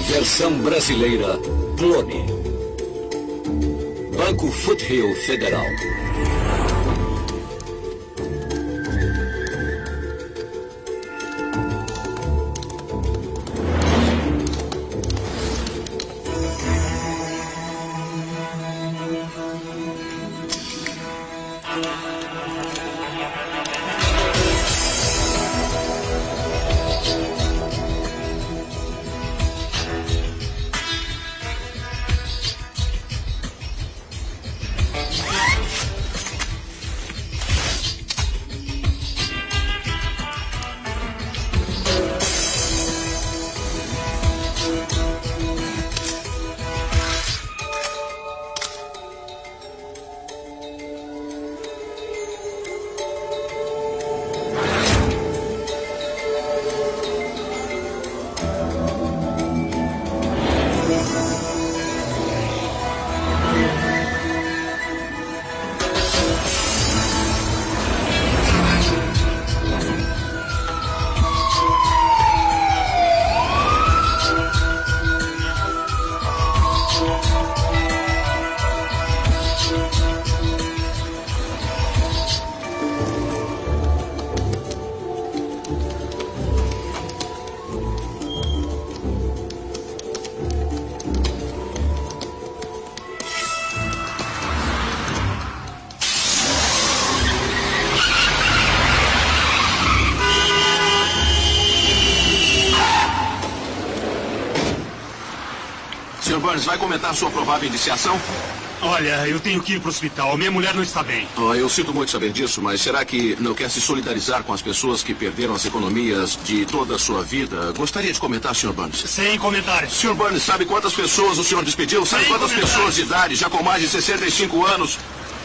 Versão brasileira, Clone. Banco Foothill Federal. Sr. Burns, vai comentar sua provável indiciação? Olha, eu tenho que ir para o hospital. Minha mulher não está bem. Eu sinto muito saber disso, mas será que não quer se solidarizar com as pessoas que perderam as economias de toda a sua vida? Gostaria de comentar, Sr. Burns. Sem comentários. Sr. Burns, sabe quantas pessoas o senhor despediu? Sabe Sem quantas comentários. pessoas de idade, já com mais de 65 anos?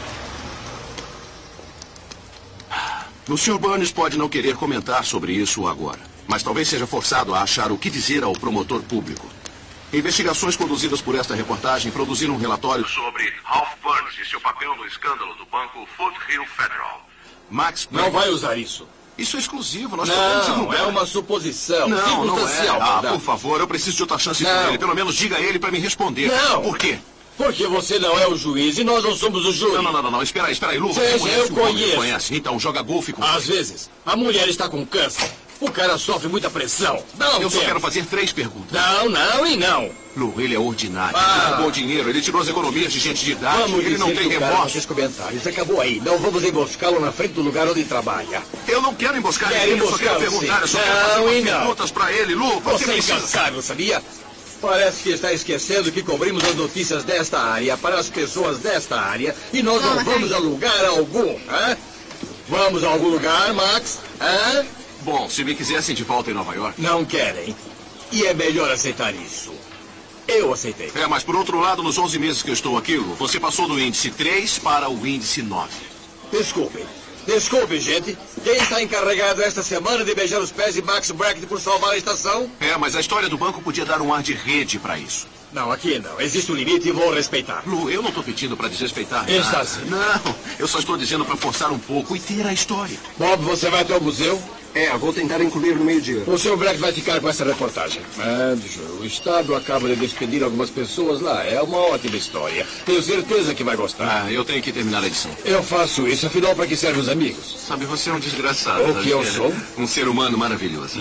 O Sr. Burns pode não querer comentar sobre isso agora, mas talvez seja forçado a achar o que dizer ao promotor público. Investigações conduzidas por esta reportagem produziram um relatório sobre Ralph Burns e seu papel no escândalo do banco Foothill Federal. Max... Não vai usar isso. Isso é exclusivo, nós podemos Não, divulgar. é uma suposição. Não é. Circunstancial, Por favor, eu preciso de outra chance Não. com ele. Pelo menos diga a ele para me responder. Não. Por quê? Porque você não é o juiz e nós não somos o júri. Não. Espera aí, Lu. Veja, Você eu o homem, conheço. conhece. Então, joga golfe com Às vezes, a mulher está com câncer. O cara sofre muita pressão. Não, Eu só quero fazer 3 perguntas. Não e não. Lu, ele é ordinário. Ah. Ele roubou dinheiro, ele tirou as economias de gente de idade. Vamos ele não dizer tem que o cara remorso. fez comentários. Acabou aí. Não vamos emboscá-lo na frente do lugar onde trabalha. Eu não quero emboscar Quer ele, eu só quero emboscá-lo, perguntar. sim. Eu só quero fazer Não umas e não. perguntas pra ele. Lu, Você é precisa... incansável, sabia? Parece que está esquecendo que cobrimos as notícias desta área para as pessoas desta área e nós não vamos a lugar algum, hã? Vamos a algum lugar, Max? Hã? Bom, se me quisessem de volta em Nova York... Não querem. E é melhor aceitar isso. Eu aceitei. Mas por outro lado, nos 11 meses que eu estou aqui, Lu, você passou do índice 3 para o índice 9. Desculpe, gente. Quem está encarregado esta semana de beijar os pés de Max Brackett por salvar a estação? Mas a história do banco podia dar um ar de rede para isso. Não, aqui não. Existe um limite e vou respeitar. Lu, eu não estou pedindo para desrespeitar Está nada. sim. Não, eu só estou dizendo para forçar um pouco e ter a história. Bob, você vai até o museu? Vou tentar incluir no meio-dia. O Sr. Brackett vai ficar com essa reportagem. O Estado acaba de despedir algumas pessoas lá. É uma ótima história. Tenho certeza que vai gostar. Eu tenho que terminar a edição. Eu faço isso. Afinal, para que servem os amigos? Sabe, você é um desgraçado. O que eu sou? Um ser humano maravilhoso.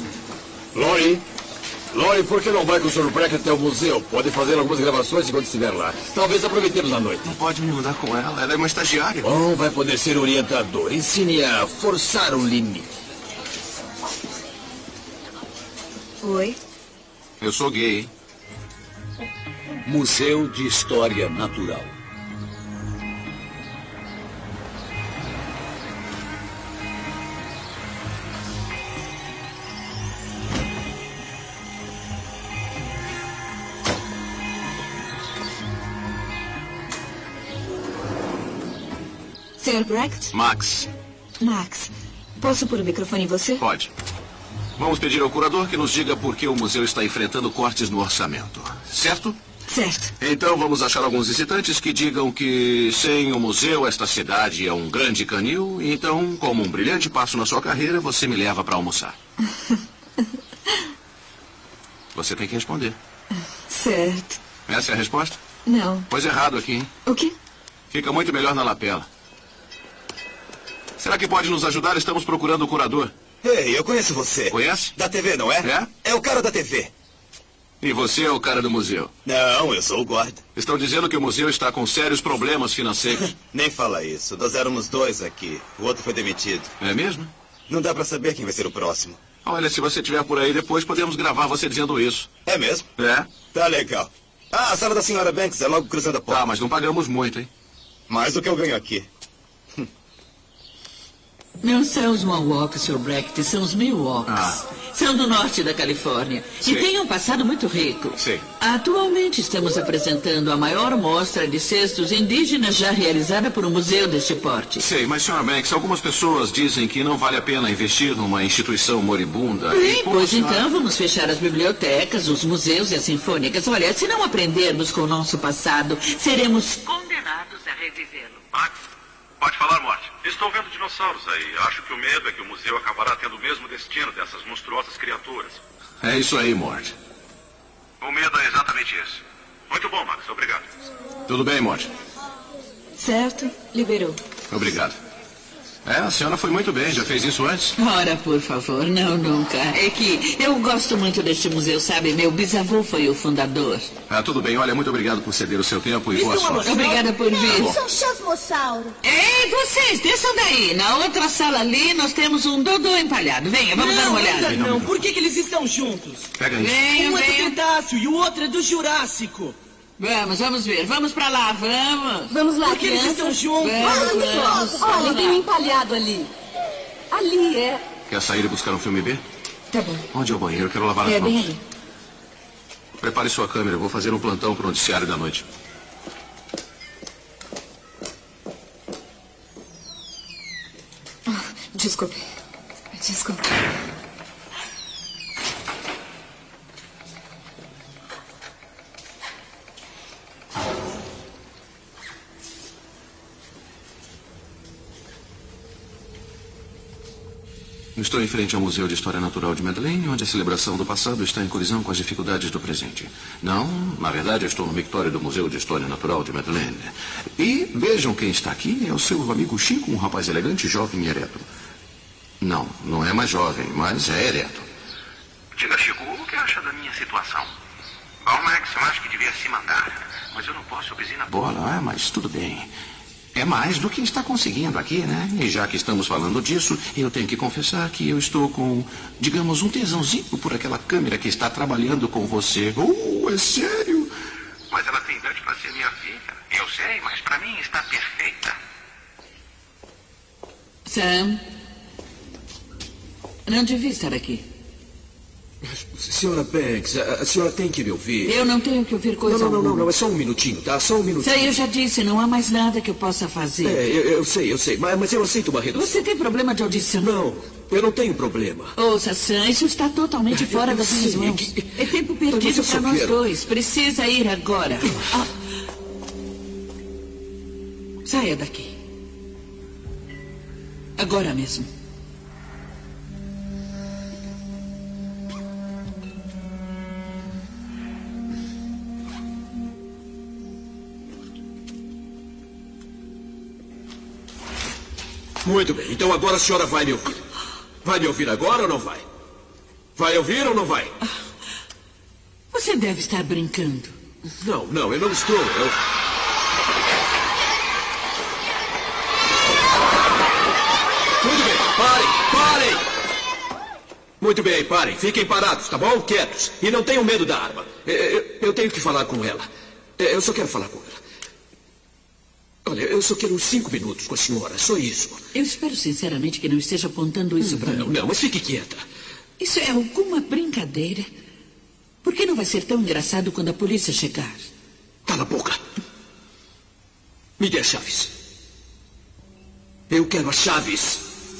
Lori, por que não vai com o Sr. Brackett até o museu? Pode fazer algumas gravações enquanto estiver lá. Talvez aproveitemos a noite. Não pode me mandar com ela. Ela é uma estagiária. Bom, vai poder ser orientador. Ensine a forçar o limite. Oi? Eu sou gay. Museu de História Natural. Sr. Brackett? Max, Max, posso pôr o microfone em você? pode. Vamos pedir ao curador que nos diga por que o museu está enfrentando cortes no orçamento. Certo? Certo. Então vamos achar alguns visitantes que digam que sem o museu esta cidade é um grande canil. E então, como um brilhante passo na sua carreira, você me leva para almoçar. você tem que responder. Certo. Essa é a resposta? Não. Pois errado aqui, hein? O quê? Fica muito melhor na lapela. Será que pode nos ajudar? Estamos procurando o curador. Ei, eu conheço você. Conhece? Da TV, não é? É? É o cara da TV. E você é o cara do museu? Não, eu sou o guarda. Estão dizendo que o museu está com sérios problemas financeiros. Nem fala isso. Nós éramos 2 aqui. O outro foi demitido. É mesmo? Não dá pra saber quem vai ser o próximo. Olha, se você estiver por aí depois, podemos gravar você dizendo isso. É mesmo? É? Tá legal. Ah, a sala da senhora Banks é logo cruzando a porta. Tá, mas não pagamos muito, hein? Mais do que eu ganho aqui. Não são os Mohawks, Sr. Brecht, são os Miwokes. São do norte da Califórnia. Sim. E têm um passado muito rico. Sim. Atualmente estamos apresentando a maior mostra de cestos indígenas já realizada por um museu deste porte. Sei, mas, Sra. Banks, algumas pessoas dizem que não vale a pena investir numa instituição moribunda. Bem, pois então vamos fechar as bibliotecas, os museus e as sinfônicas. Olha, se não aprendermos com o nosso passado, seremos condenados a revivê-lo. Max, pode falar, Morte. Estou vendo dinossauros aí. Acho que o medo é que o museu acabará tendo o mesmo destino dessas monstruosas criaturas. É isso aí, Mort. O medo é exatamente esse. Muito bom, Max. Obrigado. Tudo bem, Mort? Certo. Liberou. Obrigado. É, a senhora foi muito bem. Já fez isso antes? Ora, por favor, não, nunca. É que eu gosto muito deste museu, sabe? Meu bisavô foi o fundador. Ah, tudo bem. Olha, muito obrigado por ceder o seu tempo e boa sorte. Obrigada por vir. São chasmossauro. Ei, vocês, desçam daí. Na outra sala ali, nós temos um Dodô empalhado. Venha, vamos dar uma olhada. Ainda não. Por que eles estão juntos? Pega isso. Venha, Um é do venha. Cretáceo e o outro é do Jurássico. Vamos ver. Vamos pra lá, vamos. Vamos lá, Por que eles crianças. estão juntos? Vamos. Olha, tem um empalhado ali. Ali é. Quer sair e buscar um filme B? Tá bom. Onde é o banheiro? Quero lavar as É bem mãos. ali. Prepare sua câmera. Eu vou fazer um plantão pro noticiário da noite. Desculpe. Desculpe. Estou em frente ao Museu de História Natural de Madeleine, onde a celebração do passado está em colisão com as dificuldades do presente. Não, na verdade, eu estou no mictório do Museu de História Natural de Madeleine. E vejam quem está aqui, é o seu amigo Chico, um rapaz elegante, jovem e ereto. Não, não é mais jovem, mas é ereto. Diga, Chico, o que acha da minha situação? Bom, Max, eu acho que devia se mandar. Mas eu não posso obedecer na Bola, mas tudo bem. É mais do que está conseguindo aqui, né? E já que estamos falando disso, eu tenho que confessar que eu estou com, digamos, um tesãozinho por aquela câmera que está trabalhando com você. É sério? Mas ela tem idade para ser minha filha. Eu sei, mas para mim está perfeita. Sam, não devia estar aqui. Senhora Banks, a senhora tem que me ouvir. Eu não tenho que ouvir coisa alguma. Não, é só um minutinho, tá? Só um minutinho. Sei, eu já disse, não há mais nada que eu possa fazer. Eu sei, mas eu aceito uma redução. Você tem problema de audição? Não, eu não tenho problema. Ouça, Sam, isso está totalmente fora das minhas mãos. É tempo perdido para nós dois. Precisa ir agora. Saia daqui. Agora mesmo. Muito bem, então agora a senhora vai me ouvir. Vai me ouvir agora ou não vai? Vai ouvir ou não vai? Você deve estar brincando. Não, eu não estou. Muito bem, parem! Muito bem, parem. Fiquem parados, tá bom? Quietos. E não tenham medo da arma. Eu tenho que falar com ela. Eu só quero falar com ela. Olha, eu só quero uns 5 minutos com a senhora, só isso. Eu espero sinceramente que não esteja apontando isso para mim. Não, mas fique quieta. Isso é alguma brincadeira? Por que não vai ser tão engraçado quando a polícia chegar? Cala a boca. Me dê as chaves. Eu quero as chaves.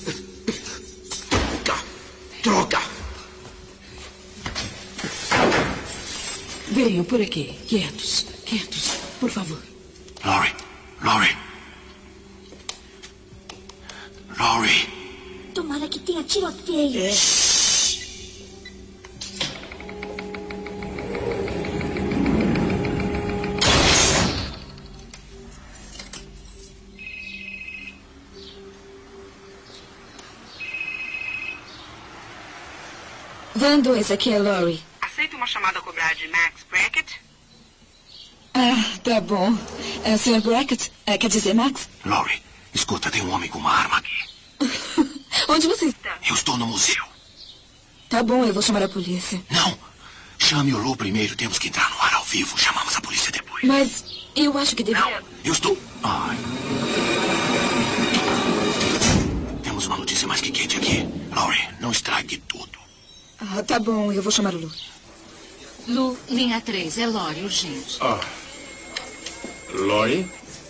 Troca. Venham por aqui, quietos, por favor. Laurie. Tomara que tenha tiroteio. Van 2, aqui é Laurie. Aceita uma chamada a cobrar de Max Brackett? Ah, tá bom. Sr. Brackett, quer dizer Max? Laurie, escuta, tem um homem com uma arma aqui. Onde você está? Eu estou no museu. Tá bom, eu vou chamar a polícia. Não. Chame o Lou primeiro. Temos que entrar no ar ao vivo. Chamamos a polícia depois. Mas eu acho que deveria... Não, eu estou... Ai. Temos uma notícia mais que quente aqui. Laurie, não estrague tudo. Ah, tá bom, eu vou chamar o Lu. Lu, linha 3, é Laurie, urgente. Laurie?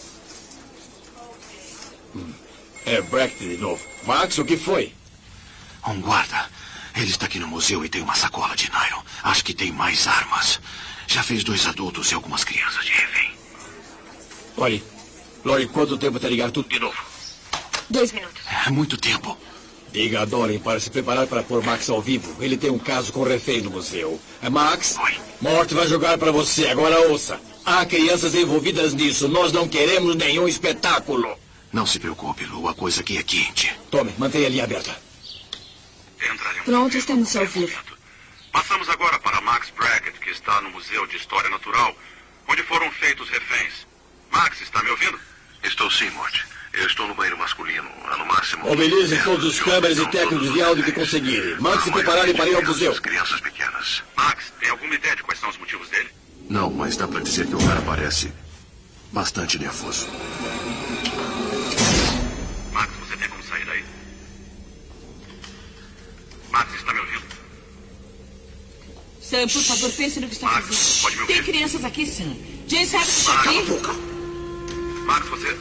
É Brackett de novo. Max, o que foi? Um guarda. Ele está aqui no museu e tem uma sacola de nylon. Acho que tem mais armas. Já fez 2 adultos e algumas crianças de refém. Laurie, quanto tempo até ligar tudo de novo? 2 minutos. É muito tempo. Diga a Doran para se preparar para pôr Max ao vivo. Ele tem um caso com refém no museu. Max? Oi. Morte vai jogar para você. Agora ouça. Há crianças envolvidas nisso. Nós não queremos nenhum espetáculo. Não se preocupe, Lu. A coisa aqui é quente. Tome, mantenha a linha aberta. Pronto, estamos ao vivo. Passamos agora para Max Brackett, que está no Museu de História Natural, onde foram feitos reféns. Max, está me ouvindo? Estou sim, Morte. Eu estou no banheiro masculino. No máximo... Mobilizem todos os câmeras e técnicos de áudio que conseguirem. Mande se prepararem para ir ao museu. Crianças pequenas. Max, tem alguma ideia de quais são os motivos dele? Não, mas dá para dizer que o cara parece bastante nervoso. Max, você tem como sair daí? Max, está me ouvindo? Sam, por favor, pense no que está Max, fazendo. pode me ouvir? Tem crianças aqui, Sam. Jane sabe que está Cala a aqui. boca. Max, você...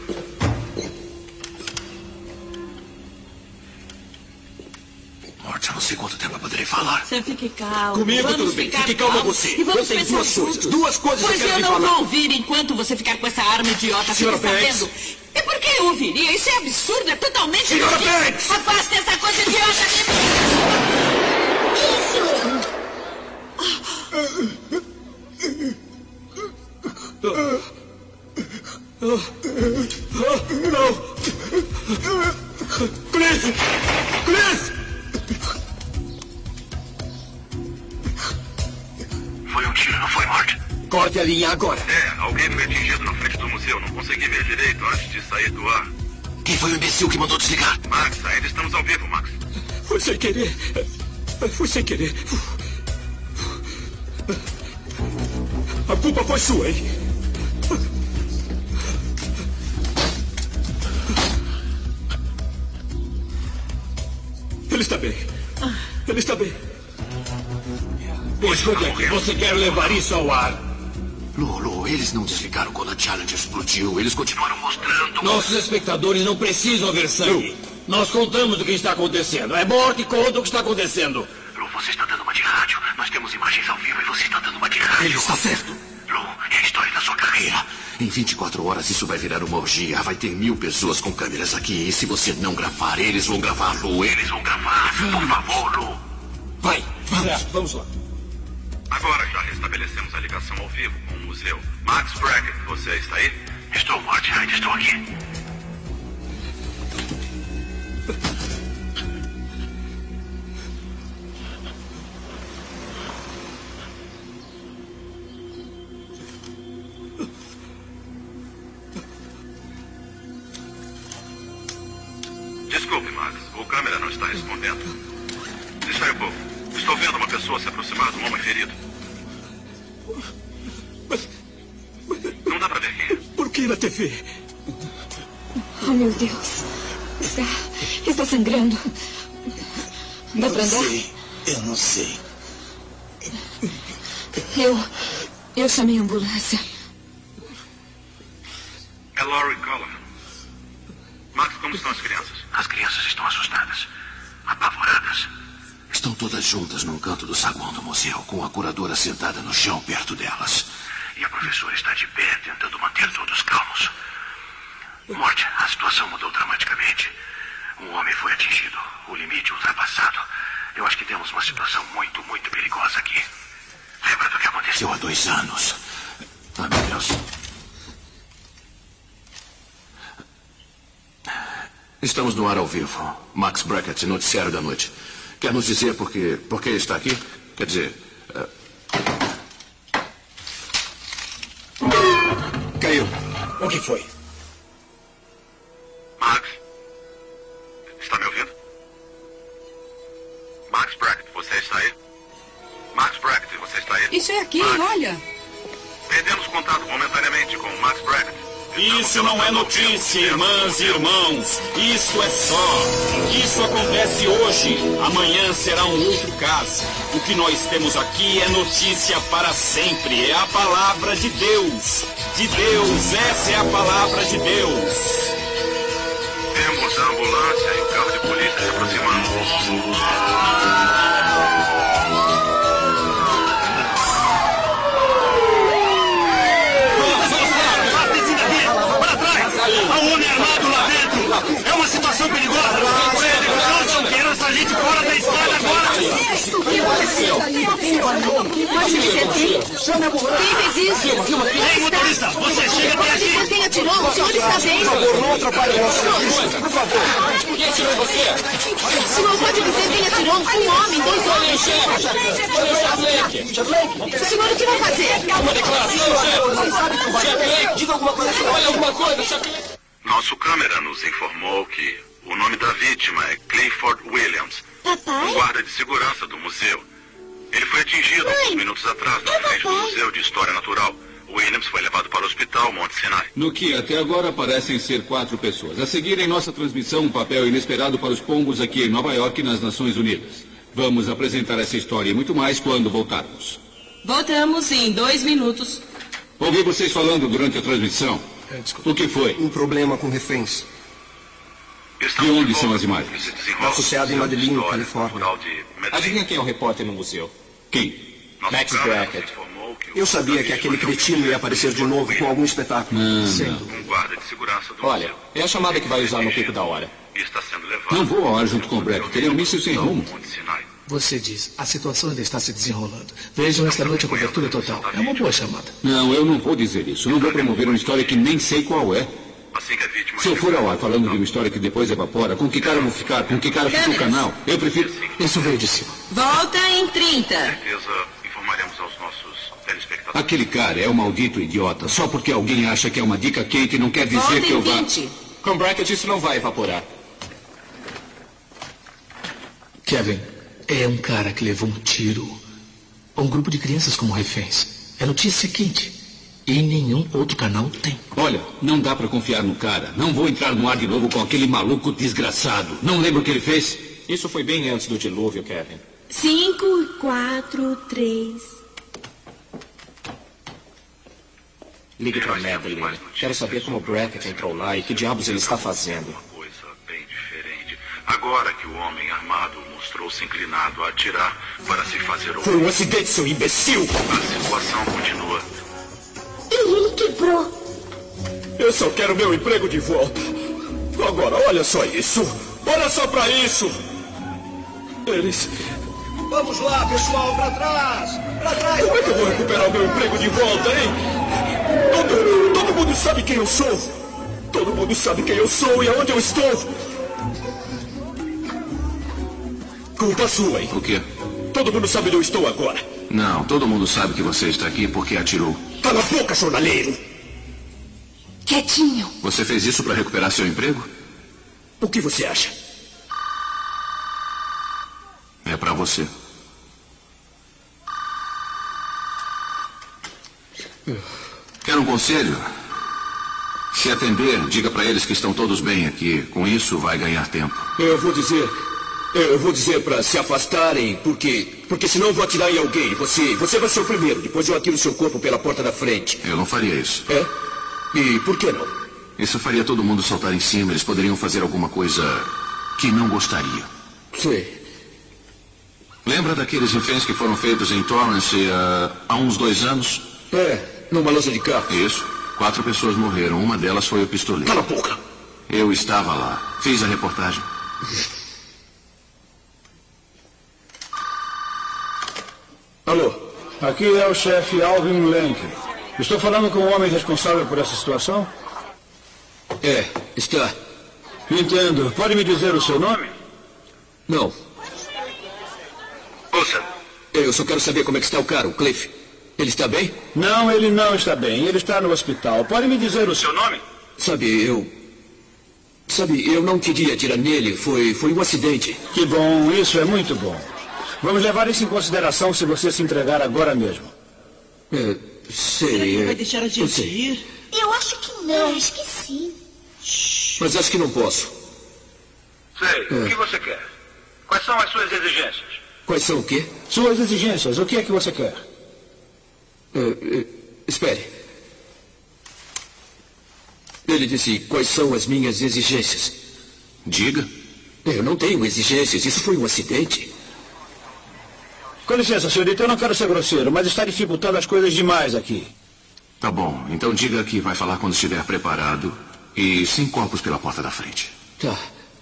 Morte, eu não sei quanto tempo eu poderei falar. Sam, fique calmo. Comigo Vamos tudo bem. ficar Fique calma calmos. você. E vamos Eu tenho pensar duas coisas. juntos. Duas coisas Pois que eu quero eu lhe não falar. vou ouvir enquanto você ficar com essa arma idiota. Senhora Fica Banks. sabendo? E por que eu ouviria? Isso é absurdo, é totalmente... Senhora ridículo. Banks. Afaste essa coisa idiota de mim. Não! Cliff! Cliff! Foi um tiro, não foi, Morte? Corte a linha agora. Alguém foi atingido na frente do museu. Não consegui ver direito antes de sair do ar. Quem foi o imbecil que mandou desligar? Max, ainda estamos ao vivo, Max. Foi sem querer. Foi sem querer. A culpa foi sua, hein? Ele está bem. Ele está bem. Escute aqui, você quer levar isso ao ar? Lu, eles não desligaram quando a Challenger explodiu. Eles continuaram mostrando... Nossos espectadores não precisam ver sangue. Nós contamos o que está acontecendo. É morte, conta o que está acontecendo. Lu, você está dando uma de rádio. Nós temos imagens ao vivo e você está dando uma de rádio. Ele está certo. Lu, é a história da sua carreira. Em 24 horas isso vai virar uma orgia. Vai ter 1000 pessoas com câmeras aqui. E se você não gravar, eles vão gravar, Lu. Eles vão gravar. Por favor, Lu. Vai, vamos lá. Agora já restabelecemos a ligação ao vivo com o museu. Max Brackett, você está aí? Estou, Morte. Ainda estou aqui. Desculpe, Max. O câmera não está respondendo. Distraia um pouco. Estou vendo uma pessoa se aproximar de um homem ferido. Não dá para ver quem é. Por que na TV? Oh, meu Deus. Está sangrando. Dá pra andar? Eu não sei. Eu chamei a ambulância. É Laurie Callahan. Max, como estão as crianças? As crianças estão assustadas, apavoradas. Estão todas juntas num canto do saguão do museu, com a curadora sentada no chão perto delas. E a professora está de pé, tentando manter todos calmos. Morte, a situação mudou dramaticamente. Um homem foi atingido, o limite ultrapassado. Eu acho que temos uma situação muito, muito perigosa aqui. Lembra do que aconteceu há 2 anos? Ah, meu Deus. Estamos no ar ao vivo. Max Brackett, noticiário da noite. Quer nos dizer por que está aqui? Quer dizer... Caiu. O que foi? Max? Está me ouvindo? Max Brackett, você está aí? Max Brackett, você está aí? Isso é aqui, Max? olha. Perdemos contato momentaneamente com o Max Brackett. Isso não é notícia, irmãs e irmãos. Isso é só. Isso acontece hoje. Amanhã será um outro caso. O que nós temos aqui é notícia para sempre. É a palavra de Deus. De Deus. Essa é a palavra de Deus. Temos a ambulância e o carro de polícia se aproximando. Há um homem armado lá dentro! É uma situação perigosa! Johnson, quero essa gente fora da estrada agora! O que aconteceu? Pode me dizer quem fez isso? Ei, motorista, você chega até aqui! Quem atirou? O senhor está bem? Por favor, não atrapalhe o nosso... Por favor. Quem atirou em você? O senhor pode dizer quem atirou? Um homem, 2 homens. O senhor o que vai fazer? Uma declaração, chefe! Diga alguma coisa. Olha alguma coisa, chefe! Nosso câmera nos informou que o nome da vítima é Clifford Williams, um guarda de segurança do museu. Ele foi atingido alguns minutos atrás na frente do Museu de História Natural. Williams foi levado para o hospital Monte Sinai. No que até agora parecem ser 4 pessoas. A seguir em nossa transmissão, um papel inesperado para os pombos aqui em Nova York e nas Nações Unidas. Vamos apresentar essa história e muito mais quando voltarmos. Voltamos em 2 minutos. Ouvi vocês falando durante a transmissão. O que foi? Um problema com reféns. De onde são as imagens? Associado em Medellín, Califórnia. Adivinha quem é o repórter no museu? Quem? Max Brackett. Eu sabia que aquele cretino ia aparecer de novo com algum espetáculo. Um guarda de segurança do Olha, é a chamada que vai usar no pico da hora. está sendo levado. Não vou ao ar junto com o Brackett. Ele é um míssil sem rumo. Você diz, a situação ainda está se desenrolando. Vejam esta noite a cobertura total. É uma boa chamada. Não, eu não vou dizer isso. Não vou promover uma história que nem sei qual é. Se eu for ao ar falando de uma história que depois evapora, com que cara eu vou ficar? Com que cara fica o canal? Eu prefiro... Isso veio de cima. Volta em 30. Com certeza informaremos aos nossos telespectadores. Aquele cara é um maldito idiota. Só porque alguém acha que é uma dica quente não quer dizer Volta que eu vá... 20. Com Brackett isso não vai evaporar. Kevin, é um cara que levou um tiro. Um grupo de crianças como reféns. É notícia quente. E nenhum outro canal tem. Olha, não dá pra confiar no cara. Não vou entrar no ar de novo com aquele maluco desgraçado. Não lembro o que ele fez? Isso foi bem antes do dilúvio, Kevin. 5, 4, 3... Ligue para Madeline. Quero saber como o Brackett entrou lá e que diabos ele está fazendo. Coisa bem diferente. Agora que o homem armado mostrou-se inclinado a atirar para se fazer Foi um acidente, seu imbecil! A situação continua. E ele quebrou. Eu só quero meu emprego de volta. Agora, olha só isso. Olha só pra isso. Eles... Vamos lá, pessoal, pra trás! Pra trás! Como é que eu vou recuperar o meu emprego de volta, hein? Todo mundo sabe quem eu sou. Todo mundo sabe quem eu sou e aonde eu estou. Culpa sua, hein? O quê? Todo mundo sabe onde eu estou agora. Não, todo mundo sabe que você está aqui porque atirou. Cala a boca, jornaleiro! Quietinho. Você fez isso para recuperar seu emprego? O que você acha? É para você. Quer um conselho? Se atender, diga para eles que estão todos bem aqui. Com isso, vai ganhar tempo. Eu vou dizer para se afastarem, porque senão eu vou atirar em alguém. Você vai ser o primeiro. Depois eu atiro seu corpo pela porta da frente. Eu não faria isso. É? E por que não? Isso faria todo mundo saltar em cima. Eles poderiam fazer alguma coisa que não gostariam. Sei. Lembra daqueles reféns que foram feitos em Torrance há uns 2 anos? É, numa loja de carro. Isso. 4 pessoas morreram. Uma delas foi o pistoleiro. Cala a boca! Eu estava lá. Fiz a reportagem. Alô? Aqui é o chefe Alvin Lenk. Estou falando com o homem responsável por essa situação? É, está. Entendo. Pode me dizer o seu nome? Não. Ouça. Eu só quero saber como é que está o cara, o Cliff. Ele está bem? Não, ele não está bem. Ele está no hospital. Pode me dizer o seu nome? Sabe, eu não queria atirar nele. Foi um acidente. Que bom, isso é muito bom. Vamos levar isso em consideração se você se entregar agora mesmo. Sei. Será que vai deixar a gente ir? Eu acho que não. Acho que sim. Mas acho que não posso. Sei. O que você quer? Quais são as suas exigências? Quais são o quê? Suas exigências. O que é que você quer? Espere. Ele disse, quais são as minhas exigências? Diga. Eu não tenho exigências. Isso foi um acidente. Com licença, senhorita. Eu não quero ser grosseiro, mas está dificultando as coisas demais aqui. Tá bom. Então diga que vai falar quando estiver preparado. E sem corpos pela porta da frente. Tá.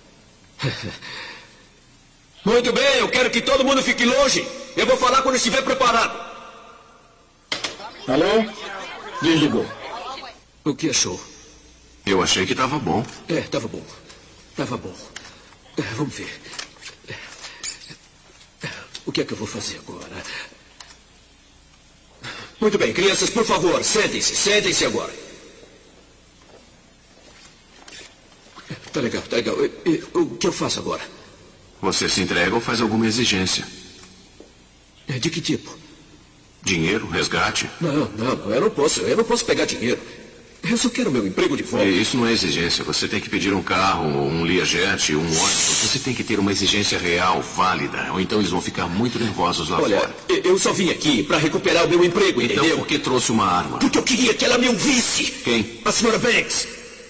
Muito bem, eu quero que todo mundo fique longe. Eu vou falar quando estiver preparado. Alô? Desligou. O que achou? Eu achei que estava bom. Estava bom. Estava bom. Vamos ver. O que é que eu vou fazer agora? Muito bem, crianças, por favor, sentem-se. Sentem-se agora. Tá legal, tá legal. O que eu faço agora? Você se entrega ou faz alguma exigência? De que tipo? Dinheiro? Resgate? Não, eu não posso pegar dinheiro. Eu só quero meu emprego de volta. Isso não é exigência. Você tem que pedir um carro, um Learjet, um ônibus. Você tem que ter uma exigência real, válida. Ou então eles vão ficar muito nervosos lá fora. Olha, eu só vim aqui para recuperar o meu emprego, entendeu? Então por que trouxe uma arma? Porque eu queria que ela me ouvisse. Quem? A senhora Banks.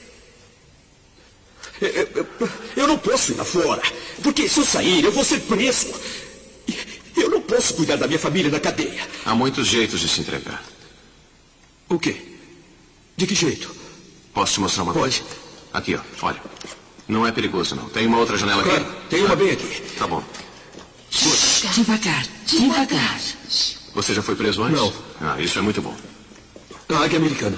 Eu não posso ir lá fora. Porque se eu sair, eu vou ser preso. Eu não posso cuidar da minha família na cadeia. Há muitos jeitos de se entregar. O quê? De que jeito? Posso te mostrar uma coisa? Aqui, ó. Olha. Não é perigoso, não. Tem uma outra janela aqui? Tem uma bem aqui. Tá bom. Devagar, devagar. Você já foi preso antes? Não. Isso é muito bom. A águia americana.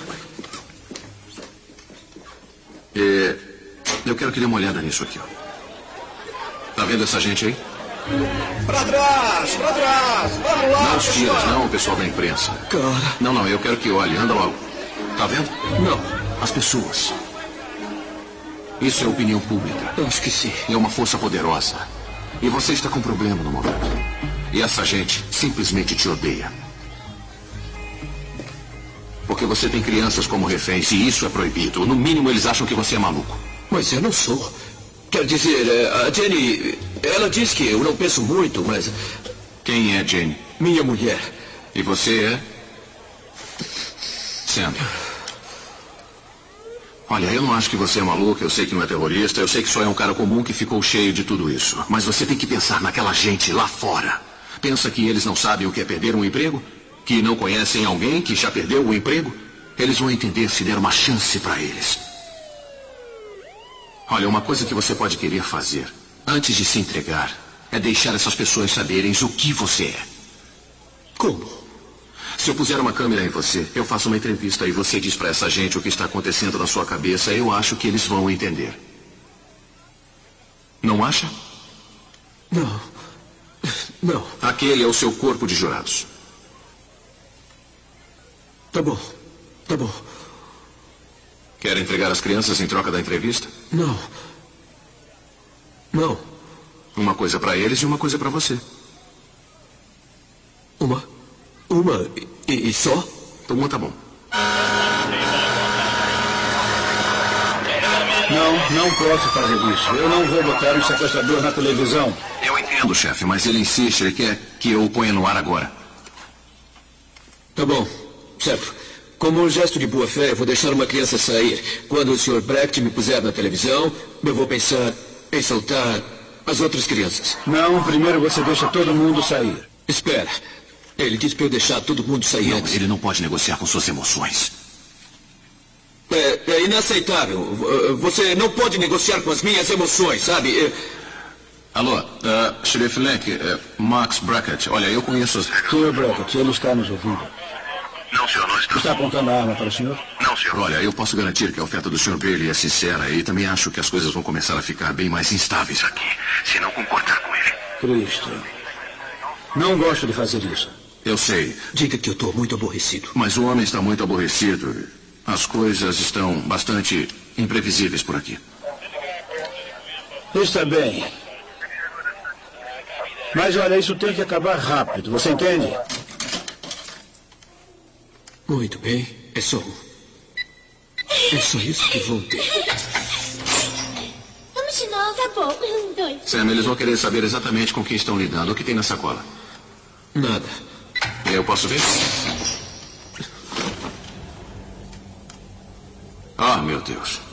Eu quero que dê uma olhada nisso aqui, ó. Tá vendo essa gente aí? Pra trás, pra trás. Vamos lá, Não os tiras, pessoal. não, o pessoal da imprensa. Cara. Não, eu quero que olhe. Anda logo. Tá vendo? Não. As pessoas. Isso é opinião pública. Acho que sim. É uma força poderosa. E você está com um problema no momento. E essa gente simplesmente te odeia. Porque você tem crianças como reféns e isso é proibido. No mínimo eles acham que você é maluco. Mas eu não sou. Quer dizer, a Jenny, ela diz que eu não penso muito, mas... Quem é Jenny? Minha mulher. E você é? Sam. Olha, eu não acho que você é maluco, eu sei que não é terrorista, eu sei que só é um cara comum que ficou cheio de tudo isso. Mas você tem que pensar naquela gente lá fora. Pensa que eles não sabem o que é perder um emprego? Que não conhecem alguém que já perdeu o emprego? Eles vão entender se der uma chance para eles. Olha, uma coisa que você pode querer fazer, antes de se entregar, é deixar essas pessoas saberem o que você é. Como? Se eu puser uma câmera em você, eu faço uma entrevista e você diz para essa gente o que está acontecendo na sua cabeça, eu acho que eles vão entender. Não acha? Não. Não. Aquele é o seu corpo de jurados. Tá bom. Tá bom. Quer entregar as crianças em troca da entrevista? Não. Não. Uma coisa para eles e uma coisa para você. Uma e só? Uma tá bom. Não posso fazer isso. Eu não vou botar um sequestrador na televisão. Eu entendo, chefe, mas ele insiste, ele quer que eu o ponha no ar agora. Tá bom. Certo. Como um gesto de boa fé, eu vou deixar uma criança sair. Quando o Sr. Brecht me puser na televisão, eu vou pensar em soltar as outras crianças. Não, primeiro você deixa todo mundo sair. Espera. Ele disse para eu deixar todo mundo sair antes. Ele não pode negociar com suas emoções. É inaceitável. Você não pode negociar com as minhas emoções, sabe? Alô, Sheriff Lenk, Max Brackett. Olha, eu conheço as... Sr. Brackett, ele está nos ouvindo. Não, senhor, não está. Está apontando a arma para o senhor? Não, senhor. Olha, eu posso garantir que a oferta do Sr. Bailey é sincera e também acho que as coisas vão começar a ficar bem mais instáveis aqui, se não concordar com ele. Cristo. Não gosto de fazer isso. Eu sei. Diga que eu estou muito aborrecido. Mas o homem está muito aborrecido. As coisas estão bastante imprevisíveis por aqui. Está bem. Mas olha, isso tem que acabar rápido, você entende? Muito bem. É só isso que vão ter. Vamos de novo, tá bom. 1, 2. Sam, eles vão querer saber exatamente com quem estão lidando. O que tem na sacola? Nada. Eu posso ver? Ah, meu Deus.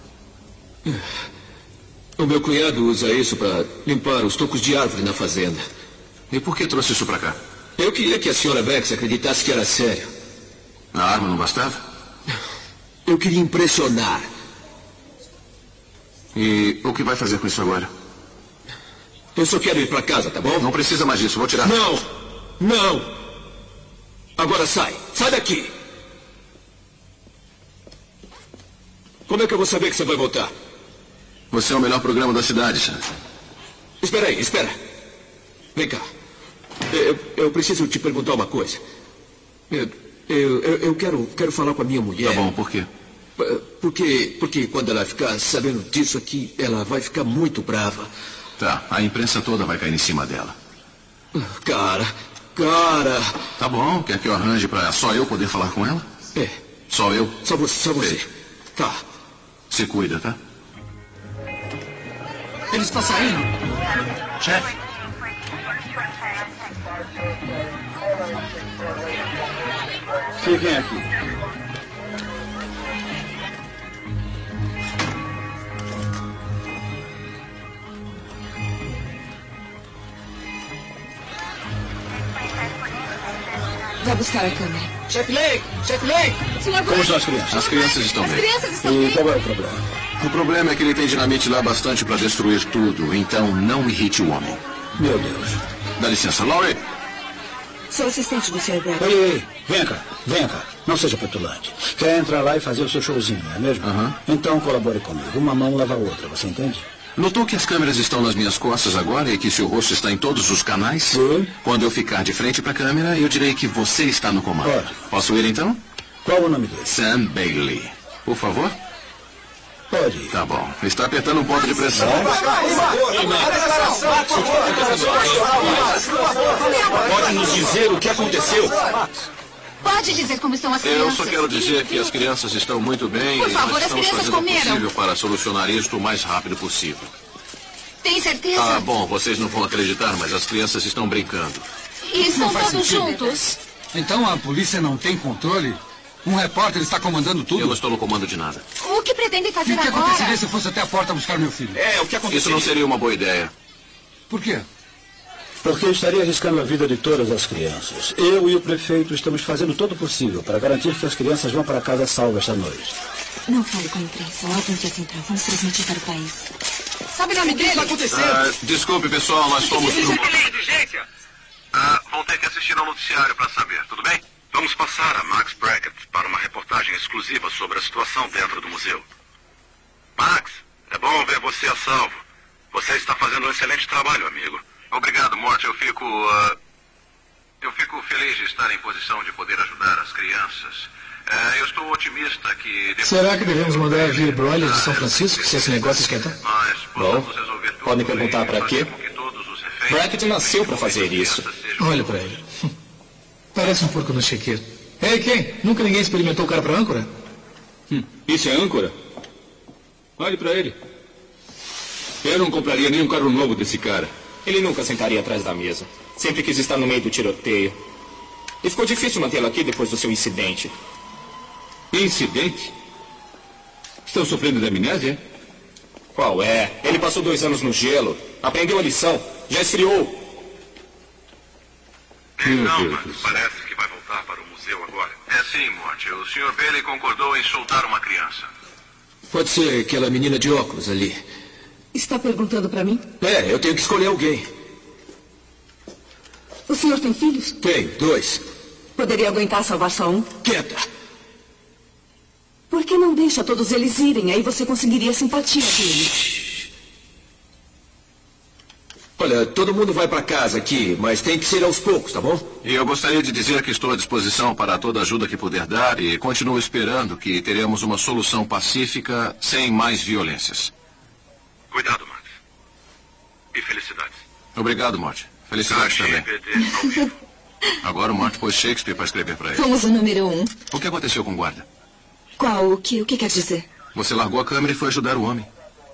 O meu cunhado usa isso para limpar os tocos de árvore na fazenda. E por que trouxe isso para cá? Eu queria que a senhora Bex acreditasse que era sério. A arma não bastava? Eu queria impressionar. E o que vai fazer com isso agora? Eu só quero ir para casa, tá bom? Não precisa mais disso, vou tirar. Não! Não! Agora sai! Sai daqui! Como é que eu vou saber que você vai voltar? Você é o melhor programa da cidade, Sam. Espera aí, espera. Vem cá. Eu preciso te perguntar uma coisa. Eu quero falar com a minha mulher. Tá bom, por quê? Porque quando ela ficar sabendo disso aqui, ela vai ficar muito brava. Tá, a imprensa toda vai cair em cima dela. Cara... Tá bom, quer que eu arranje pra só eu poder falar com ela? É. Só eu? Só você. Tá. Se cuida, tá? Ele está saindo. Chefe. Fiquem aqui. Vai buscar a câmera. Chefe Lake! Senhor, Como estão as crianças? As crianças estão bem. E qual é o problema? O problema é que ele tem dinamite lá bastante para destruir tudo, então não irrite o homem. Meu Deus. Dá licença, Laurie. sou assistente do Sr. Brackett. Ei, vem cá. Não seja petulante. Quer entrar lá e fazer o seu showzinho, não é mesmo? Então colabore comigo. Uma mão lava a outra, você entende? Notou que as câmeras estão nas minhas costas agora e que seu rosto está em todos os canais? Sim. Quando eu ficar de frente para a câmera, eu direi que você está no comando. Pode. Posso ir então? Qual o nome dele? Sam Bailey. Por favor? Pode ir. Tá bom. Está apertando um ponto de pressão. Pode nos dizer o que aconteceu? Pode dizer como estão as crianças. Eu só quero dizer que as crianças estão muito bem. Por favor, e nós as estamos crianças fazendo o comeram. possível para solucionar isto o mais rápido possível. Tem certeza? Ah, bom, vocês não vão acreditar, mas as crianças estão brincando. E estão todos juntos. Então a polícia não tem controle? Um repórter está comandando tudo? Eu não estou no comando de nada. O que pretendem fazer E o que agora? aconteceria se eu fosse até a porta buscar meu filho? O que aconteceu? Isso não seria uma boa ideia. Por quê? Porque estaria arriscando a vida de todas as crianças. Eu e o prefeito estamos fazendo todo o possível para garantir que as crianças vão para casa salvas esta noite. Não fale com a imprensa. A audiência central. Vamos transmitir para o país. Sabe o nome dele? O que está acontecendo? Desculpe, pessoal, nós fomos... Vão ter que assistir ao noticiário para saber, tudo bem? Vamos passar a Max Brackett para uma reportagem exclusiva sobre a situação dentro do museu. Max, é bom ver você a salvo. Você está fazendo um excelente trabalho, amigo. Obrigado, Mort. Eu fico feliz de estar em posição de poder ajudar as crianças. Eu estou otimista que... Será que devemos mandar vir broilers de São Francisco, se esse negócio esquentar? Bom, podem perguntar para quê? Brackett nasceu para fazer isso. Olha para ele. Parece um porco no chiqueiro. Ei, quem? Nunca ninguém experimentou o cara para âncora? Isso é âncora? Olhe para ele. Eu não compraria nenhum carro novo desse cara. Ele nunca sentaria atrás da mesa. Sempre quis estar no meio do tiroteio. E ficou difícil mantê-lo aqui depois do seu incidente. Incidente? Estão sofrendo de amnésia? Qual é? Ele passou 2 anos no gelo. Aprendeu a lição. Já esfriou. Então, mas parece que vai voltar para o museu agora. Sim, Mort. O Sr. Bailey concordou em soltar uma criança. Pode ser aquela menina de óculos ali. Está perguntando para mim? Eu tenho que escolher alguém. O senhor tem filhos? Tenho, 2. Poderia aguentar salvar só um? Quieta. Por que não deixa todos eles irem? Aí você conseguiria a simpatia deles. Olha, todo mundo vai para casa aqui, mas tem que ser aos poucos, tá bom? E eu gostaria de dizer que estou à disposição para toda ajuda que puder dar e continuo esperando que teremos uma solução pacífica sem mais violências. Cuidado, Max. E felicidades. Obrigado, Morty. Felicidades também. KGBD ao vivo. Agora o Morty pôs Shakespeare para escrever para ele. Fomos o número 1. O que aconteceu com o guarda? Qual? O que quer dizer? Você largou a câmera e foi ajudar o homem.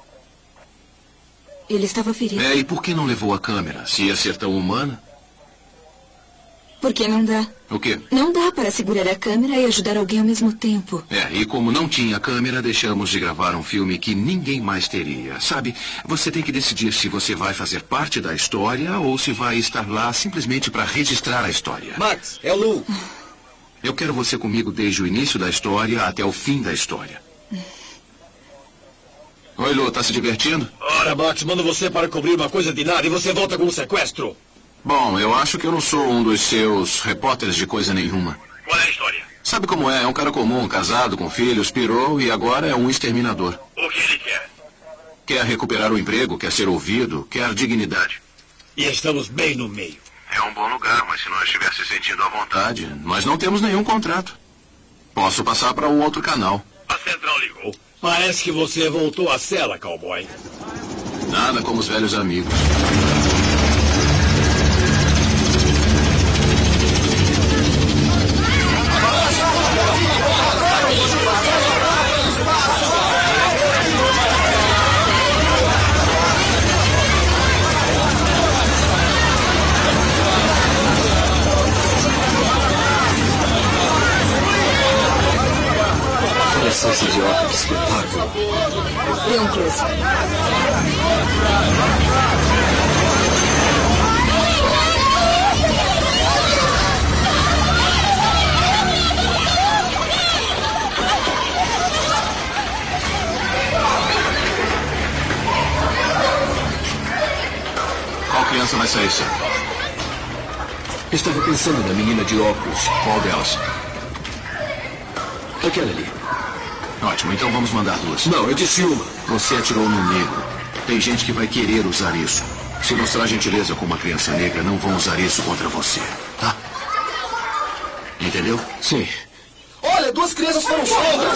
Ele estava ferido. E por que não levou a câmera? Se ia ser tão humana? Porque não dá. O quê? Não dá para segurar a câmera e ajudar alguém ao mesmo tempo. E como não tinha câmera, deixamos de gravar um filme que ninguém mais teria. Sabe, você tem que decidir se você vai fazer parte da história ou se vai estar lá simplesmente para registrar a história. Max, é o Lou. Eu quero você comigo desde o início da história até o fim da história. Oi, Lou, tá se divertindo? Ora, Max, mando você para cobrir uma coisa de nada e você volta com um sequestro. Bom, eu acho que eu não sou um dos seus repórteres de coisa nenhuma. Qual é a história? Sabe como é? É um cara comum, casado, com filhos, pirou e agora é um exterminador. O que ele quer? Quer recuperar o emprego, quer ser ouvido, quer dignidade. E estamos bem no meio. É um bom lugar, mas se não estiver se sentindo à vontade... Nós não temos nenhum contrato. Posso passar para um outro canal. A central ligou. Parece que você voltou à cela, cowboy. Nada como os velhos amigos. Olha só esse idiota, que espetáculo. Dê um close. Qual criança vai sair, Sam? Estava pensando na menina de óculos. Qual delas? Aquela ali. Ótimo, então vamos mandar duas. Não, eu disse uma. Você atirou no negro. Tem gente que vai querer usar isso. Se mostrar gentileza com uma criança negra, não vão usar isso contra você, tá? Entendeu? Sim. Olha, duas crianças foram soltas!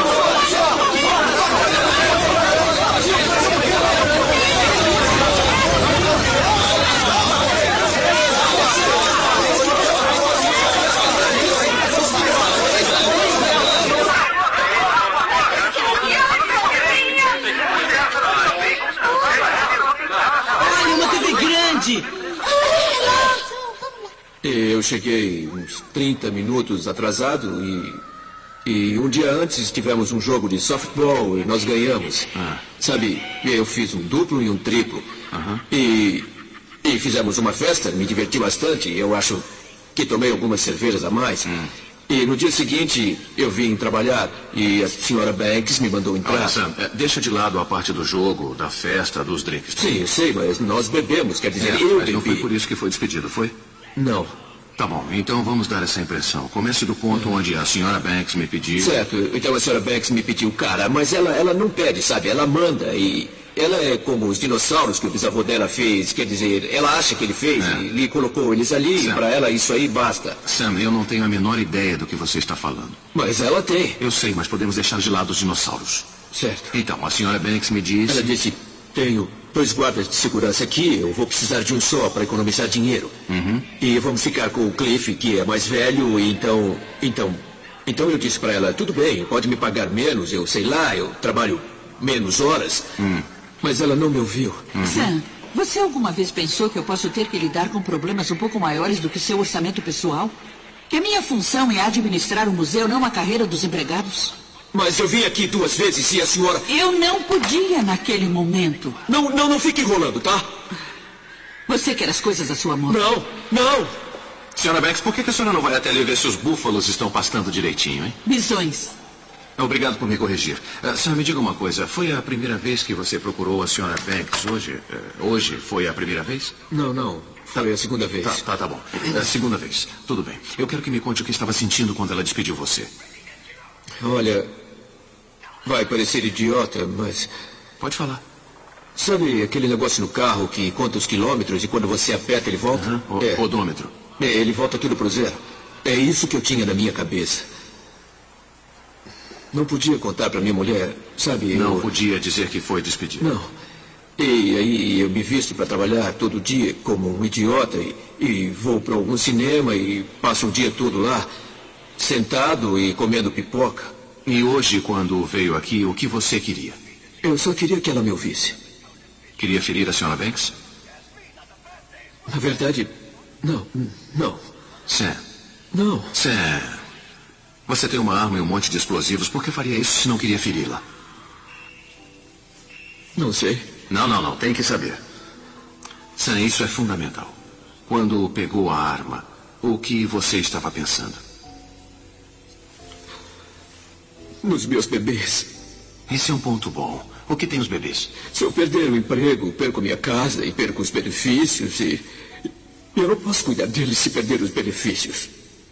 Olha, uma TV grande! Eu cheguei uns 30 minutos atrasado e um dia antes tivemos um jogo de softball e nós ganhamos. Sabe, eu fiz um duplo e um triplo. E fizemos uma festa, me diverti bastante. Eu acho que tomei algumas cervejas a mais. E no dia seguinte eu vim trabalhar e a senhora Banks me mandou entrar. Olha, Sam, deixa de lado a parte do jogo, da festa, dos drinks. Sim, eu sei, mas nós bebemos, quer dizer, eu bebi. Não foi por isso que foi despedido, foi? Não. Tá bom, então vamos dar essa impressão. Comece do ponto onde a senhora Banks me pediu... Certo, então a senhora Banks me pediu, cara, mas ela não pede, sabe? Ela manda e... Ela é como os dinossauros que o bisavô dela fez. Quer dizer, ela acha que ele fez e lhe colocou eles ali e pra ela isso aí basta. Sam, eu não tenho a menor ideia do que você está falando. Mas ela tem. Eu sei, mas podemos deixar de lado os dinossauros. Certo. Então, a senhora Banks me disse... Ela disse, tenho 2 guardas de segurança aqui, eu vou precisar de um só para economizar dinheiro. E vamos ficar com o Cliff, que é mais velho, e então eu disse para ela, tudo bem, pode me pagar menos, eu sei lá, eu trabalho menos horas. Mas ela não me ouviu. Sam, você alguma vez pensou que eu posso ter que lidar com problemas um pouco maiores do que seu orçamento pessoal? Que a minha função é administrar o museu, não a carreira dos empregados? Mas eu vim aqui 2 vezes e a senhora... Eu não podia naquele momento. Não fique enrolando, tá? Você quer as coisas à sua mão? Não. Senhora Banks, por que a senhora não vai até ali ver se os búfalos estão pastando direitinho, hein? Bisões. Obrigado por me corrigir. Sam, me diga uma coisa. Foi a primeira vez que você procurou a senhora Banks hoje? Hoje foi a primeira vez? Não. Foi a segunda vez. Tá bom. A segunda vez. Tudo bem. Eu quero que me conte o que estava sentindo quando ela despediu você. Olha, vai parecer idiota, mas... Pode falar. Sabe aquele negócio no carro que conta os quilômetros e quando você aperta ele volta? Odômetro. Ele volta tudo pro zero. É isso que eu tinha na minha cabeça. Não podia contar para minha mulher, sabe? Não podia dizer que foi despedido. Não. E aí eu me visto para trabalhar todo dia como um idiota e vou para algum cinema e passo o dia todo lá, sentado e comendo pipoca. E hoje, quando veio aqui, o que você queria? Eu só queria que ela me ouvisse. Queria ferir a Sra. Banks? Na verdade, não. Sam. Não. Sam. Você tem uma arma e um monte de explosivos. Por que faria isso se não queria feri-la? Não sei. Não. Tem que saber. Sam, isso é fundamental. Quando pegou a arma, o que você estava pensando? Nos meus bebês. Esse é um ponto bom. O que tem os bebês? Se eu perder o emprego, perco minha casa e perco os benefícios e eu não posso cuidar deles se perder os benefícios.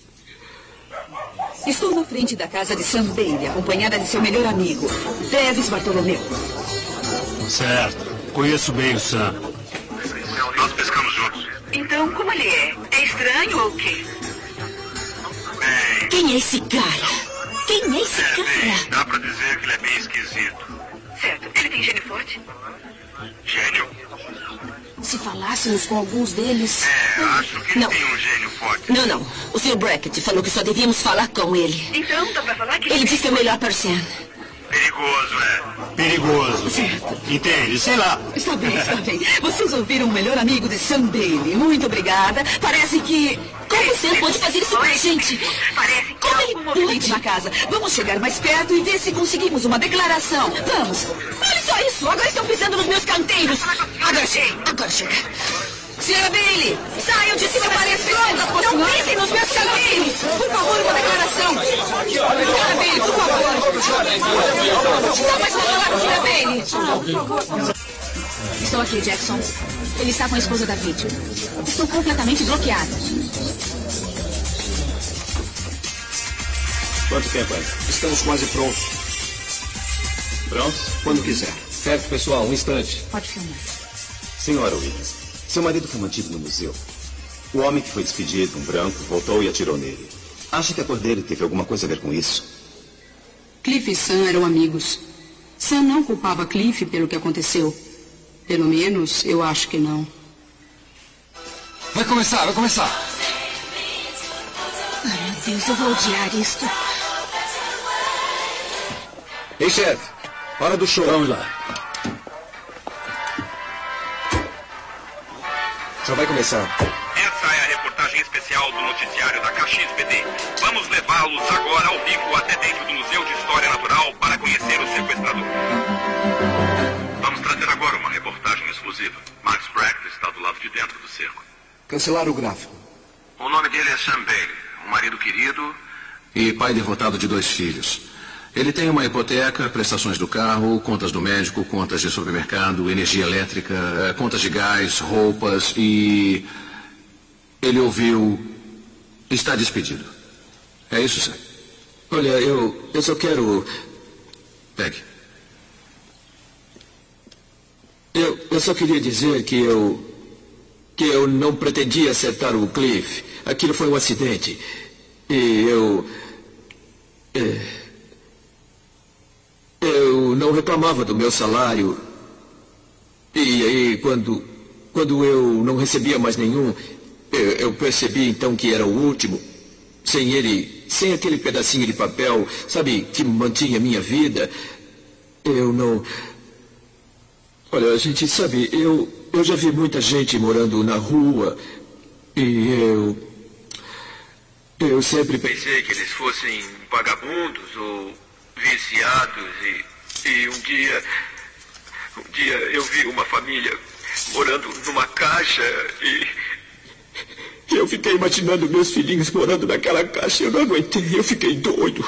Estou na frente da casa de Sam Bailey, acompanhada de seu melhor amigo, Davis Bartolomeu. Certo. Conheço bem o Sam. Nós pescamos juntos. Então, como ele é? É estranho ou o quê? Quem é esse cara? Quem é esse cara? Dá pra dizer que ele é bem esquisito. Certo. Ele tem gênio forte? Gênio? Se falássemos com alguns deles... acho que ele tem um gênio forte. Não. O Sr. Brackett falou que só devíamos falar com ele. Então, dá pra falar que... Ele disse que é melhor para o Sam. Perigoso, Perigoso. Certo. Entende? Sei lá. Está bem. Vocês ouviram o melhor amigo de Sam Bailey. Muito obrigada. Parece que... Como você pode fazer isso com a gente? Parece que como ele pode? Na casa. Vamos chegar mais perto e ver se conseguimos uma declaração. Vamos. Olha só isso. Agora estão pisando nos meus canteiros. Agora chega. Senhora Bailey, saiam de cima da minha pessoas. Não pisem nos meus canteiros. Por favor, uma declaração. Senhora Bailey, por favor. Só mais uma palavra, senhora Bailey. Estou aqui, Jackson. Ele está com a esposa da vítima. Estou completamente bloqueada. Quanto tempo é? Estamos quase prontos. Prontos? Quando quiser. Certo, pessoal, um instante. Pode filmar. Senhora Williams, seu marido foi mantido no museu. O homem que foi despedido, um branco, voltou e atirou nele. Acha que a cor dele teve alguma coisa a ver com isso? Cliff e Sam eram amigos. Sam não culpava Cliff pelo que aconteceu. Pelo menos, eu acho que não. Vai começar. Ai, meu Deus, eu vou odiar isto. Ei, chefe. Hora do show. Vamos lá. Já vai começar. Essa é a reportagem especial do noticiário da KXPD. Vamos levá-los agora ao vivo até dentro do Museu de História Natural para conhecer o sequestrador. Vamos trazer agora uma reportagem exclusiva. Max Brackett está do lado de dentro do cerco. Cancelar o gráfico. O nome dele é Sam Bailey, um marido querido e pai devotado de 2 filhos. Ele tem uma hipoteca, prestações do carro, contas do médico, contas de supermercado, energia elétrica, contas de gás, roupas e... ele ouviu... está despedido. É isso, Sam? Olha, eu só quero... Pegue. Eu só queria dizer que eu não pretendia acertar o Cliff. Aquilo foi um acidente. E eu não reclamava do meu salário. E aí, quando eu não recebia mais nenhum, eu percebi então que era o último. Sem ele, sem aquele pedacinho de papel, sabe, que mantinha a minha vida, eu não... Olha, a gente sabe, eu já vi muita gente morando na rua e eu sempre pensei que eles fossem vagabundos ou viciados e um dia eu vi uma família morando numa caixa e eu fiquei imaginando meus filhinhos morando naquela caixa. Eu não aguentei, eu fiquei doido.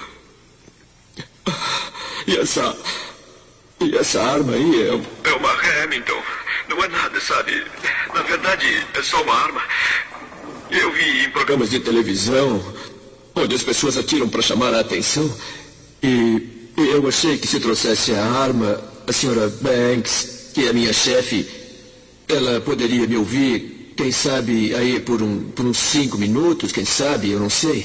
E essa arma aí é uma Remington. Não é nada, sabe? Na verdade, é só uma arma. Eu vi em programas de televisão onde as pessoas atiram para chamar a atenção. E eu achei que se trouxesse a arma, a senhora Banks que a minha chefe, ela poderia me ouvir, quem sabe, aí por uns 5 minutos, quem sabe, eu não sei.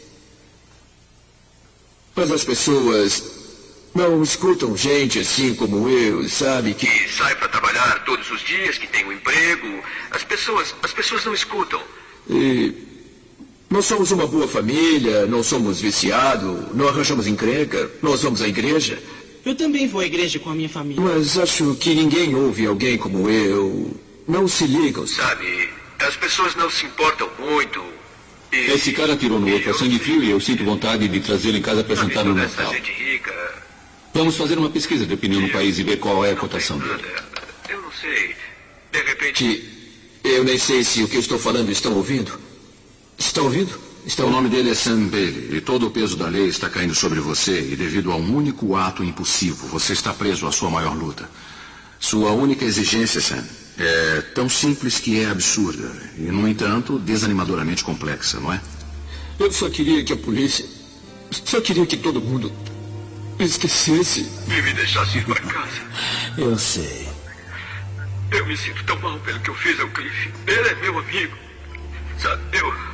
Mas as pessoas não escutam gente assim como eu, sabe? Que sai para trabalhar todos os dias, que tem um emprego. As pessoas não escutam. E nós somos uma boa família, não somos viciados, não arranjamos encrenca, nós vamos à igreja. Eu também vou à igreja com a minha família. Mas acho que ninguém ouve alguém como eu. Não se ligam. Sabe, as pessoas não se importam muito. Esse cara atirou no outro a sangue frio e eu sinto vontade de trazê-lo em casa para jantar no Natal. Vamos fazer uma pesquisa de opinião no país e ver qual é a cotação dele. Eu não sei. De repente... Eu nem sei se o que eu estou falando estão ouvindo. Estão ouvindo? O nome dele é Sam Bailey e todo o peso da lei está caindo sobre você e devido a um único ato impulsivo, você está preso à sua maior luta. Sua única exigência, Sam, é tão simples que é absurda e, no entanto, desanimadoramente complexa, não é? Eu só queria que a polícia... Só queria que todo mundo esquecesse. E me deixasse ir para casa. Eu sei. Eu me sinto tão mal pelo que eu fiz ao Cliff. Ele é meu amigo. Sabe,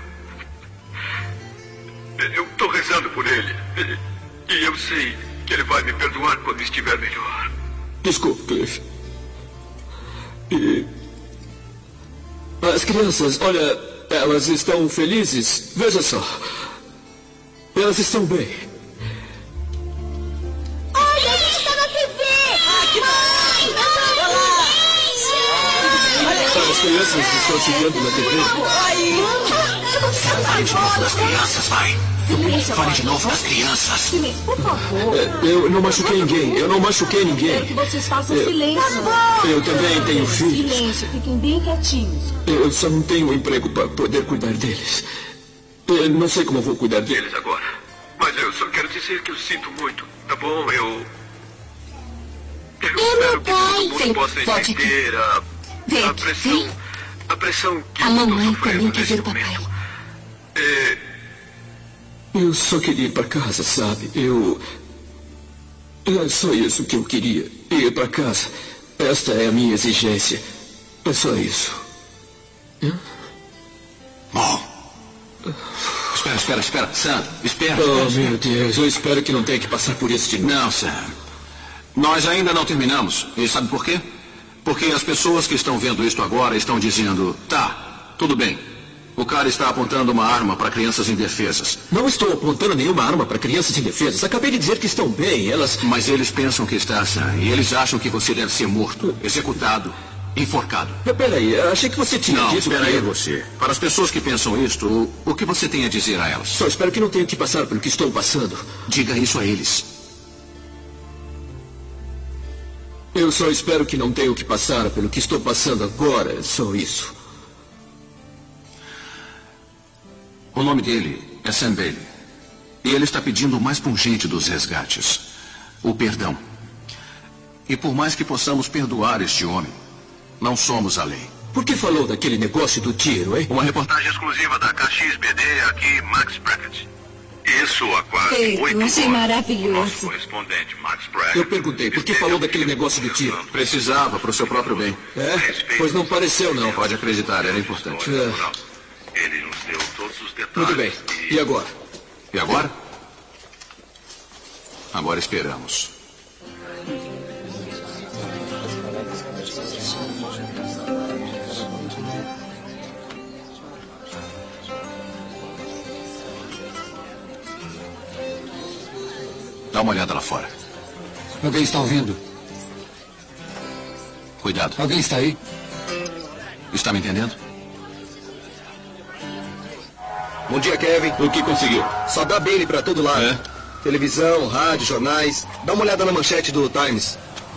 eu estou rezando por ele. E eu sei que ele vai me perdoar quando estiver melhor. Desculpe, Cliff. E... as crianças, olha, elas estão felizes. Veja só. Elas estão bem. Olha, a gente tá na TV! Que As crianças estão se vendo na TV. Fale de novo das crianças, vai. Fale de novo das crianças. Silêncio, por favor. Eu não machuquei ninguém. Eu não machuquei ninguém. Quero que vocês façam silêncio. Eu também tenho filhos. Silêncio, fiquem bem quietinhos. Eu só não tenho um emprego para poder cuidar deles. Eu não sei como eu vou cuidar deles agora. Mas eu só quero dizer que eu sinto muito, tá bom? Eu espero que todo mundo possa entender a pressão que a mamãe também quer ver o papai. Eu só queria ir para casa, sabe? É só isso que eu queria. Ir para casa. Esta é a minha exigência. É só isso. Bom. Espera. Sam, espera. Meu Deus, eu espero que não tenha que passar por isso de novo. Não, Sam. Nós ainda não terminamos. E sabe por quê? Porque as pessoas que estão vendo isto agora estão dizendo, tá, tudo bem. O cara está apontando uma arma para crianças indefesas. Não estou apontando nenhuma arma para crianças indefesas. Acabei de dizer que estão bem, elas... Mas eles pensam que está, Sam. E eles acham que você deve ser morto, executado, enforcado. Peraí, achei que você tinha dito... Não, peraí você. Para as pessoas que pensam isto, o que você tem a dizer a elas? Só espero que não tenha que passar pelo que estou passando. Diga isso a eles. Eu só espero que não tenha que passar pelo que estou passando agora. É só isso. O nome dele é Sam Bailey. E ele está pedindo o mais pungente dos resgates. O perdão. E por mais que possamos perdoar este homem, não somos a lei. Por que falou daquele negócio do tiro, hein? Uma reportagem exclusiva da KXBD aqui, Max Brackett. Isso há quase 8 anos. Achei maravilhoso. Nosso correspondente, Max Brackett. Eu perguntei, por que falou daquele negócio do tiro? Precisava, para o seu próprio bem. Pois não pareceu, não. Pode acreditar, era importante. Ele nos deu todos os detalhes. Muito bem. E agora? E agora? Agora esperamos. Dá uma olhada lá fora. Alguém está ouvindo? Cuidado. Alguém está aí? Está me entendendo? Bom dia, Kevin. O que conseguiu? Só dá Bailey pra todo lado. Televisão, rádio, jornais. Dá uma olhada na manchete do Times.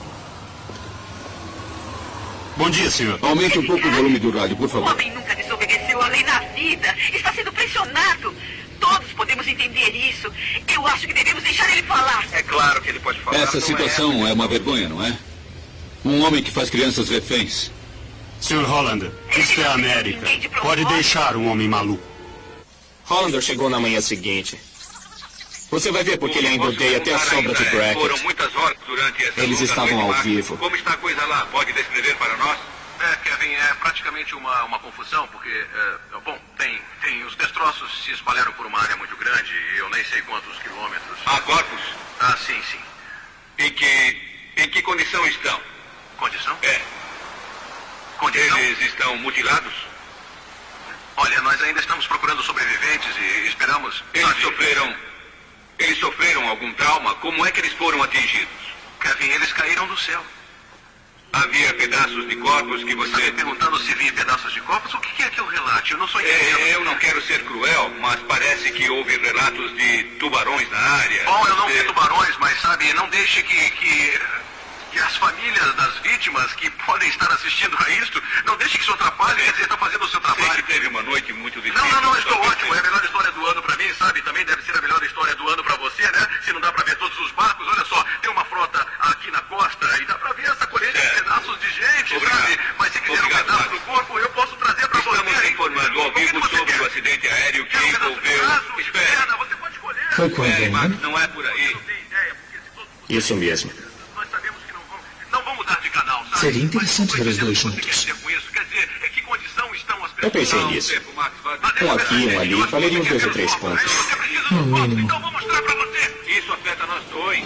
Bom dia, senhor. Aumente um pouco o volume do rádio, por O favor. homem nunca desobedeceu a lei na vida. Está sendo pressionado. Todos podemos entender isso. Eu acho que devemos deixar ele falar. É claro que ele pode falar. Essa situação é uma vergonha, não é? Um homem que faz crianças reféns. Sr. Hollander, isto é a América. Pode deixar um homem maluco. Hollander chegou na manhã seguinte. Você vai ver porque ele ainda odeia até a sombra de Brackett. Foram muitas horas durante essa Eles estavam ao vivo. Como está a coisa lá? Pode descrever para nós? Kevin, é praticamente uma confusão, porque, bom, tem os destroços se espalharam por uma área muito grande, eu nem sei quantos quilômetros. Há corpos? Ah, sim, sim. Em que condição estão? Condição? Condição? Eles estão mutilados? Olha, nós ainda estamos procurando sobreviventes e esperamos... Eles sofreram algum trauma? Como é que eles foram atingidos? Kevin, eles caíram do céu. Havia pedaços de corpos que você... Está me perguntando se vi pedaços de corpos? O que é que eu relate? Eu não sou entendendo. Eu não quero ser cruel, mas parece que houve relatos de tubarões na área. Bom, eu não vi tubarões, mas sabe, não deixe que as famílias das vítimas que podem estar assistindo a isto, não deixe que isso atrapalhe, quer dizer, está fazendo o seu trabalho. Sei que teve uma noite muito difícil. Não, estou ótimo. É a melhor história do ano para mim, sabe? Também deve ser a melhor história do ano para você, né? Se não dá para ver todos os barcos, olha só, tem uma frota aqui na costa e dá para ver essa colheita de pedaços de gente, sabe? Mas se quiser um pedaço do corpo, eu posso trazer para você. Estamos informando ao vivo sobre o acidente aéreo que envolveu... Espera, você pode escolher. Foi quando, Max, não é por aí. Isso mesmo. Nós sabemos que não vão mudar de canal, sabe? Seria interessante ver os dois juntos. Quer dizer, que condição estão as pessoas? Eu pensei nisso. Um aqui, um ali. Falei uns 2 ou 3 pontos. No mínimo. Então vou mostrar para você. Isso afeta nós dois.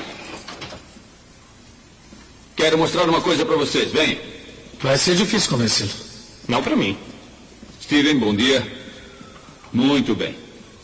Quero mostrar uma coisa para vocês. Vem. Vai ser difícil convencê-lo. Não para mim. Steven, bom dia. Muito bem.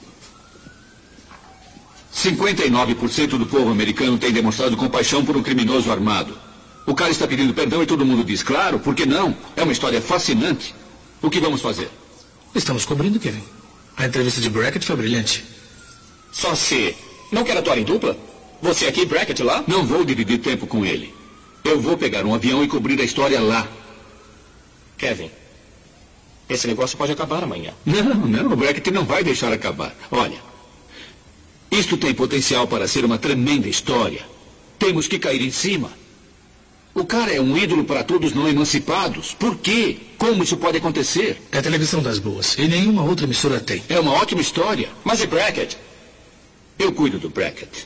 59% do povo americano tem demonstrado compaixão por um criminoso armado. O cara está pedindo perdão e todo mundo diz, claro, por que não? É uma história fascinante. O que vamos fazer? Estamos cobrindo, Kevin. A entrevista de Brackett foi brilhante. Só se... Não quer atuar em dupla? Você aqui, Brackett lá? Não vou dividir tempo com ele. Eu vou pegar um avião e cobrir a história lá. Kevin, esse negócio pode acabar amanhã. Não, o Brackett não vai deixar acabar. Olha, isto tem potencial para ser uma tremenda história. Temos que cair em cima. O cara é um ídolo para todos não emancipados. Por quê? Como isso pode acontecer? É a televisão das boas. E nenhuma outra emissora tem. É uma ótima história. Mas e Brackett? Eu cuido do Brackett.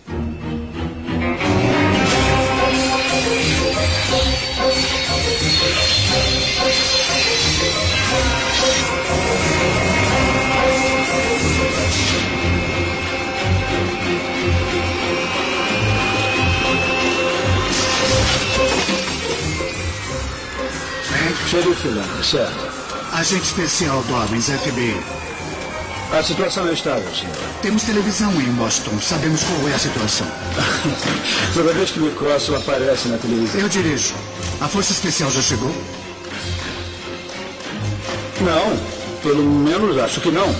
Xerife Lana, certo. Agente especial Dobbins, FBI. A situação é estável, senhor. Temos televisão em Washington. Sabemos qual é a situação. Toda vez que me coço, aparece na televisão. Eu dirijo. A Força Especial já chegou? Não. Pelo menos acho que não.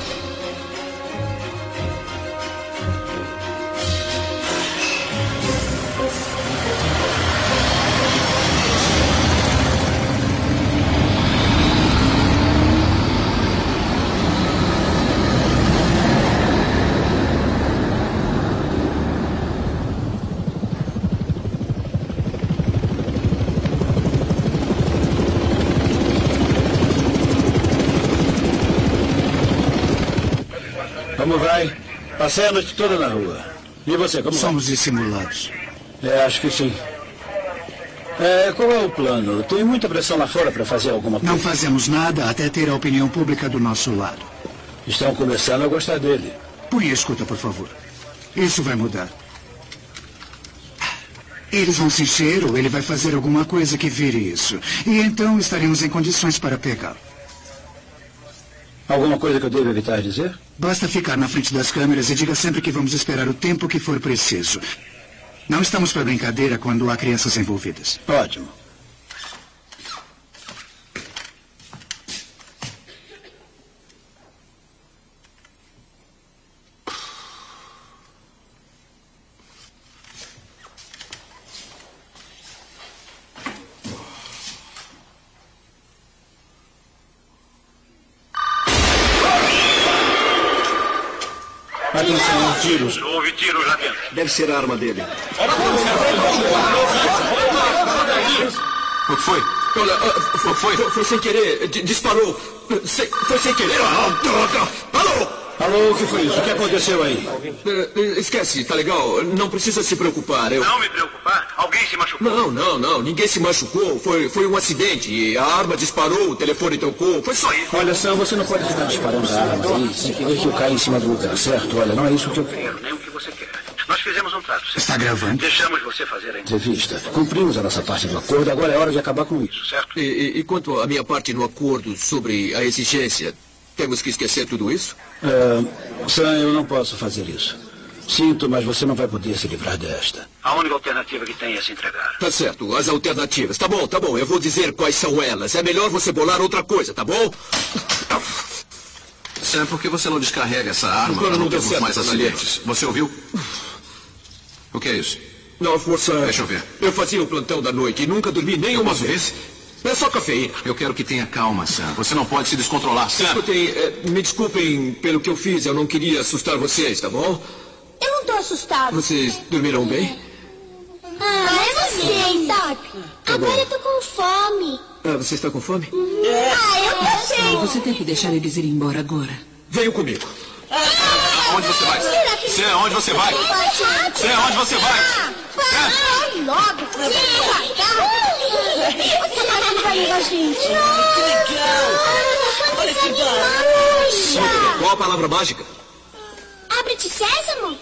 Como vai? Passei a noite toda na rua. E você, como vai? Somos dissimulados. Acho que sim. Qual é o plano? Tem muita pressão lá fora para fazer alguma coisa? Não fazemos nada até ter a opinião pública do nosso lado. Estão começando a gostar dele. Põe a escuta, por favor. Isso vai mudar. Eles vão se encher ou ele vai fazer alguma coisa que vire isso. E então estaremos em condições para pegá-lo. Alguma coisa que eu devo evitar dizer? Basta ficar na frente das câmeras e diga sempre que vamos esperar o tempo que for preciso. Não estamos para brincadeira quando há crianças envolvidas. Ótimo. Atenção, tiros. Houve tiros lá dentro. Deve ser a arma dele. O que foi? Olha, foi sem querer. Disparou. Foi sem querer. Droga! Alô! Alô, o que foi isso? O que aconteceu aí? Esquece, tá legal? Não precisa se preocupar. Não me preocupar? Alguém se machucou? Não. Ninguém se machucou. Foi um acidente. A arma disparou, o telefone tocou. Foi só isso. Olha, Sam, você não pode ficar disparando a arma aí sem querer que eu caia em cima do lugar, certo? Olha, não é isso que eu quero. Nem o que você quer. Nós fizemos um trato. Certo? Está gravando? Deixamos você fazer a entrevista. Cumprimos a nossa parte do acordo, agora é hora de acabar com isso. Certo? E quanto à minha parte no acordo sobre a exigência, temos que esquecer tudo isso? Sam, eu não posso fazer isso. Sinto, mas você não vai poder se livrar desta. A única alternativa que tem é se entregar. Tá certo, as alternativas. Tá bom. Eu vou dizer quais são elas. É melhor você bolar outra coisa, tá bom? Sam, por que você não descarrega essa arma para não termos mais acidentes? Você ouviu? O que é isso? Não, força. Deixa eu ver. Eu fazia o plantão da noite e nunca dormi nem uma vez. É só cafeína. Eu quero que tenha calma, Sam. Você não pode se descontrolar, Sam. Me desculpem pelo que eu fiz. Eu não queria assustar vocês, tá bom? Eu não tô assustado. Vocês dormiram bem? Eu sei, sabe? Agora eu tô com fome. Você está com fome? Eu também. Você tem que deixar eles irem embora agora. Venham comigo. Onde você vai? Sam, onde você vai? Sam, onde você vai? Vai logo. Você vai levar a gente. Que legal. Olha que barato. Qual a palavra mágica? Abre-te, Sésamo.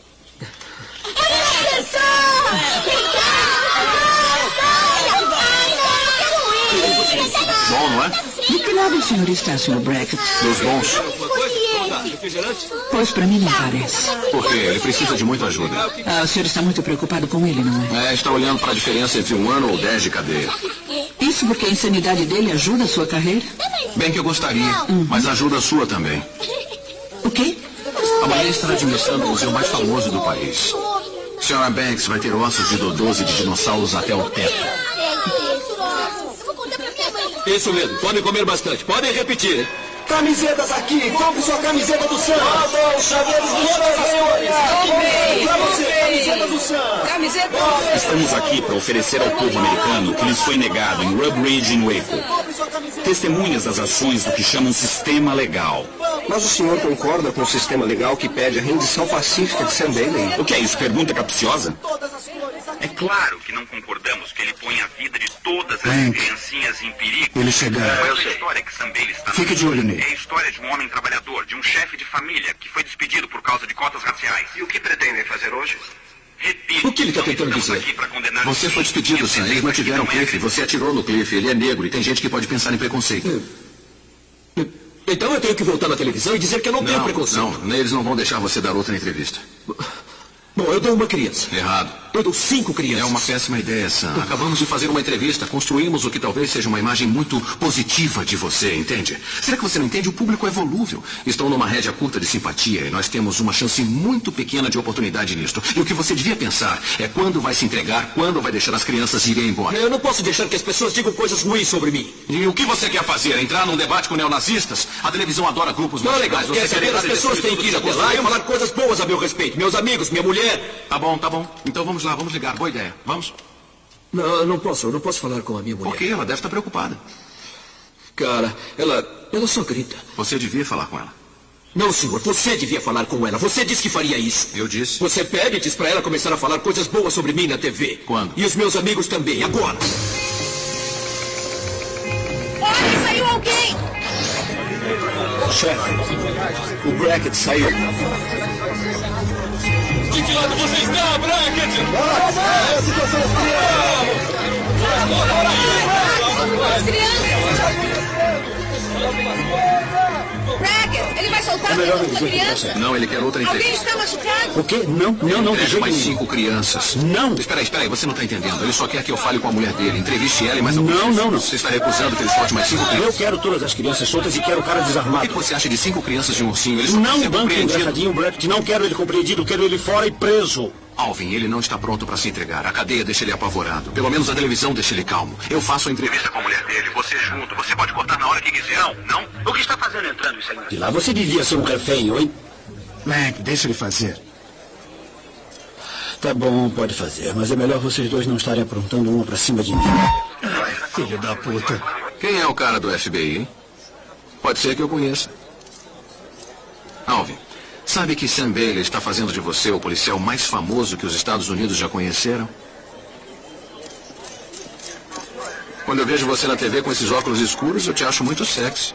Bom, não é? De que lado o senhor está, Sr. Brackett? Dos bons. Pois para mim não parece. Por quê? Ele precisa de muita ajuda. O senhor está muito preocupado com ele, não é? Está olhando para a diferença entre 1 ano ou 10 de cadeia. Isso porque a insanidade dele ajuda a sua carreira? Bem que eu gostaria, mas ajuda a sua também. O quê? Amanhã estará administrando o museu mais famoso do país. Senhora Banks vai ter ossos de dodôs e de dinossauros até o teto. Isso mesmo, podem comer bastante. Podem repetir, hein? Camisetas aqui, compre sua camiseta do Sam. Os chaveiros do Sam. Camiseta do Sam. Estamos aqui para oferecer ao povo americano o que lhes foi negado em Rub Ridge e em Waco. Testemunhas das ações do que chamam sistema legal. Mas o senhor concorda com o sistema legal que pede a rendição pacífica de Sam Bailey? O que é isso? Pergunta capciosa? É claro que não concordamos que ele põe a vida de todas as criancinhas em perigo. Ele chegará. Não é a história que Sam Bailey está Fique de olho nele. É a história de um homem trabalhador, de um chefe de família que foi despedido por causa de cotas raciais. E o que pretendem fazer hoje? Repito. O que ele está tentando dizer? Você foi despedido, Sam. Eles mantiveram o Cliff. Você atirou no Cliff. Ele é negro e tem gente que pode pensar em preconceito. Então eu tenho que voltar na televisão e dizer que eu não tenho preconceito. Não, eles não vão deixar você dar outra entrevista. Bom, eu dou uma criança. Errado. Eu dou 5 crianças. É uma péssima ideia, Sam. Acabamos de fazer uma entrevista. Construímos o que talvez seja uma imagem muito positiva de você, entende? Será que você não entende? O público é volúvel. Estão numa rédea curta de simpatia e nós temos uma chance muito pequena de oportunidade nisto. E o que você devia pensar é quando vai se entregar, quando vai deixar as crianças irem embora. Eu não posso deixar que as pessoas digam coisas ruins sobre mim. E o que você quer fazer? Entrar num debate com neonazistas? A televisão adora grupos não, legal. Quer saber? As pessoas têm que ir até lá e falar coisas boas a meu respeito. Meus amigos, minha mulher. Tá bom. Então vamos lá, vamos ligar. Boa ideia. Vamos? Não, eu não posso falar com a minha mulher. Por quê? Ela deve estar preocupada. Cara, ela só grita. Você devia falar com ela. Não, senhor, você devia falar com ela. Você disse que faria isso. Eu disse. Você pega e diz pra ela começar a falar coisas boas sobre mim na TV. Quando? E os meus amigos também, agora. Olha, saiu alguém! Chefe, o Brackett saiu. De que lado você está, Brackett? É a situação das Brackett, ele vai soltar a criança? Não, ele quer outra entrevista. Alguém está machucado? O quê? Não, de jeito mais nenhum. 5 crianças. Não. Espera aí, você não está entendendo. Ele só quer que eu fale com a mulher dele. Entreviste ela e mais alguém. Não. Você está recusando que ele solte mais 5 crianças? Eu quero todas as crianças soltas e quero o cara desarmado. O que você acha de 5 crianças de um ursinho? Eles não banque o engraçadinho, Brackett. Não quero ele compreendido, quero ele fora e preso. Alvin, ele não está pronto para se entregar. A cadeia deixa ele apavorado. Pelo menos a televisão deixa ele calmo. Eu faço a entrevista com a mulher dele, você junto. Você pode cortar na hora que quiser. Não. O que está fazendo entrando isso aí? E lá você devia ser um refém, hein? Mac, deixa ele fazer. Tá bom, pode fazer. Mas é melhor vocês dois não estarem aprontando uma pra cima de mim. Filho da puta. Quem é o cara do FBI, hein? Pode ser que eu conheça. Alvin, sabe que Sam Bailey está fazendo de você o policial mais famoso que os Estados Unidos já conheceram? Quando eu vejo você na TV com esses óculos escuros, eu te acho muito sexy.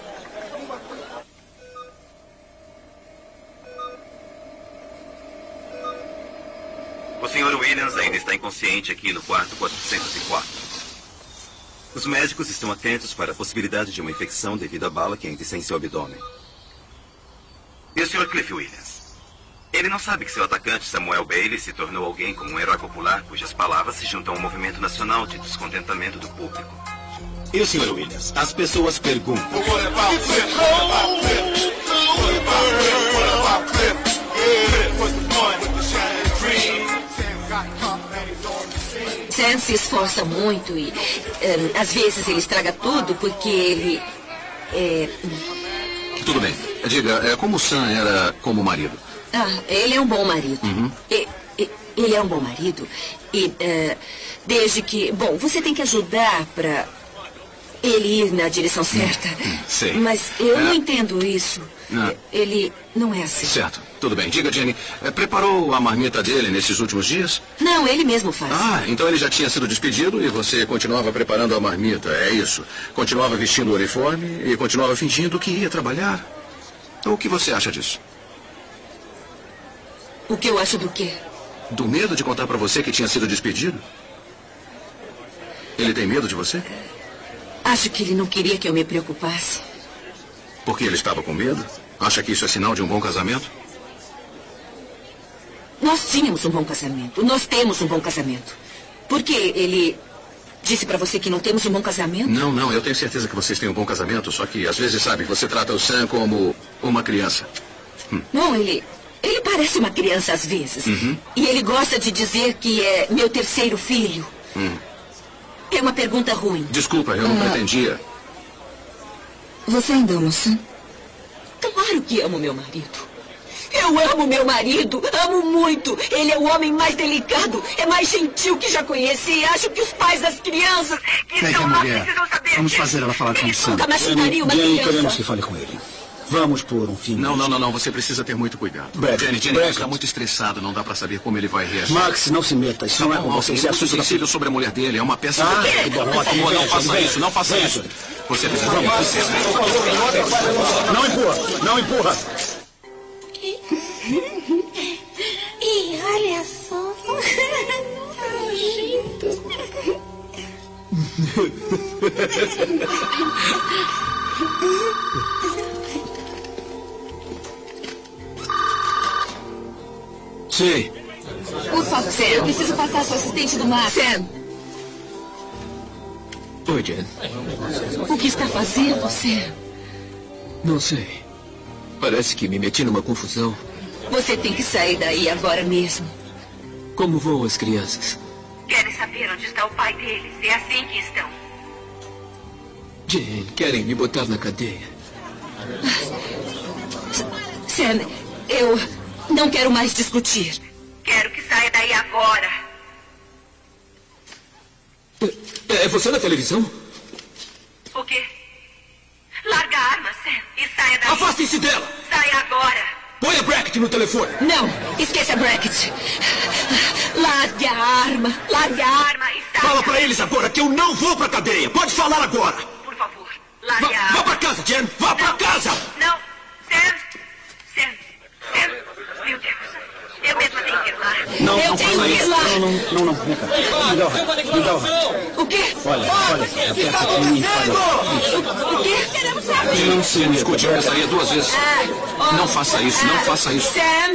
O Sr. Williams ainda está inconsciente aqui no quarto 404. Os médicos estão atentos para a possibilidade de uma infecção devido à bala que ainda está em seu abdômen. E o Sr. Cliff Williams? Ele não sabe que seu atacante, Samuel Bailey, se tornou alguém como um herói popular cujas palavras se juntam ao movimento nacional de descontentamento do público. E o Sr. Williams? As pessoas perguntam. Sam se esforça muito e às vezes ele estraga tudo porque ele Tudo bem. Diga, como Sam era como marido? Ele é um bom marido. Uhum. Ele é um bom marido e desde que... Bom, você tem que ajudar para ele ir na direção certa. Sei. Mas eu não entendo isso. Ele não é assim. Certo. Tudo bem. Diga, Jenny, preparou a marmita dele nesses últimos dias? Não, ele mesmo faz. Então ele já tinha sido despedido e você continuava preparando a marmita, é isso? Continuava vestindo o uniforme e continuava fingindo que ia trabalhar? O que você acha disso? O que eu acho do quê? Do medo de contar pra você que tinha sido despedido? Ele tem medo de você? Acho que ele não queria que eu me preocupasse. Porque ele estava com medo? Acha que isso é sinal de um bom casamento? Nós tínhamos um bom casamento. Nós temos um bom casamento. Por que ele disse pra você que não temos um bom casamento? Não. Eu tenho certeza que vocês têm um bom casamento. Só que, às vezes, sabe, você trata o Sam como uma criança. Bom, ele parece uma criança às vezes. Uhum. E ele gosta de dizer que é meu terceiro filho. É uma pergunta ruim. Desculpa, eu não pretendia. Você ainda ama o Sam? Claro que amo meu marido. Eu amo meu marido, amo muito. Ele é o homem mais delicado, é mais gentil que já conheci. Acho que os pais das crianças que Pega a mulher. Vamos fazer ela falar com o Sam. Nunca machucaria uma criança. Queremos que fale com ele. Vamos por um fim. Não. Você precisa ter muito cuidado. Jenny, você está muito estressado. Não dá pra saber como ele vai reagir. Max, não se meta. Isso não é com você. Isso é assunto sensível sobre a mulher dele. É uma peça... Por favor, não faça isso. Não faça isso. Você precisa... Não empurra. E olha só. Nojento. Sim. Por favor, Sam, eu preciso passar seu assistente do Max. Sam. Oi, Jen. O que está fazendo, Sam? Não sei. Parece que me meti numa confusão. Você tem que sair daí agora mesmo. Como vão as crianças? Querem saber onde está o pai deles. É assim que estão. Jen, querem me botar na cadeia. Sam, eu não quero mais discutir. Quero que saia daí agora. É você na televisão? O quê? Larga a arma, Sam, e saia daí. Afastem-se dela! Saia agora. Põe a Brackett no telefone. Não, esqueça a Brackett. Largue a arma. Largue a arma e saia. Fala pra eles agora que eu não vou pra cadeia. Pode falar agora. Por favor, largue a arma. Vá pra casa, Jen. Vá pra casa. Não, Sam. Meu Deus. Eu mesma tenho que ir lá. Não faça isso. Não. Vem cá. Me dá o rato. O quê? Olha. Aperta aqui e faz o quê? Queremos saber. Não se discutir, eu pensaria duas vezes. Não faça isso, não faça isso.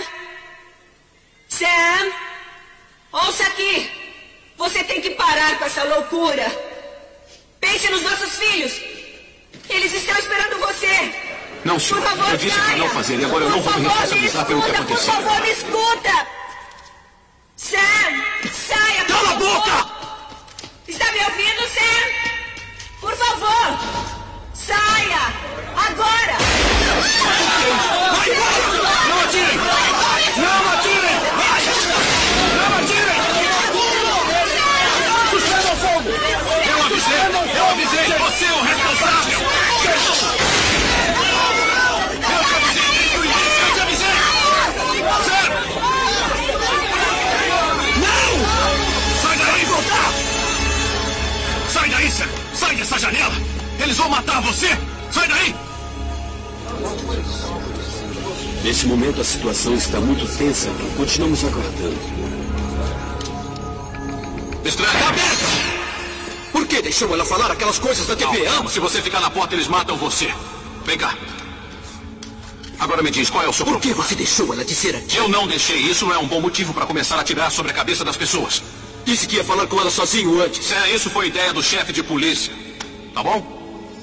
Sam, ouça aqui. Você tem que parar com essa loucura. Pense nos nossos filhos. Eles estão esperando você. Não, senhor. Por favor, eu disse para não fazer e agora eu não vou me responsabilizar pelo que aconteceu. Por favor, me escuta. Sam, saia. Cala a boca! Está me ouvindo, Sam? Por favor, saia. Agora. Vai embora! Não atirem! Não atirem! Não atirem! Suspenda o fogo! Eu avisei! Você é o responsável! Eu te avisei! você! Sai daí! Nesse momento, a situação está muito tensa. Continuamos aguardando. Estranho! Por que deixou ela falar aquelas coisas da TV? Não, se você ficar na porta, eles matam você. Vem cá. Agora me diz, qual é o seu problema? Por que você deixou ela dizer aquilo? Eu não deixei. Isso não é um bom motivo para começar a tirar sobre a cabeça das pessoas. Disse que ia falar com ela sozinho antes. Isso foi ideia do chefe de polícia. Tá bom?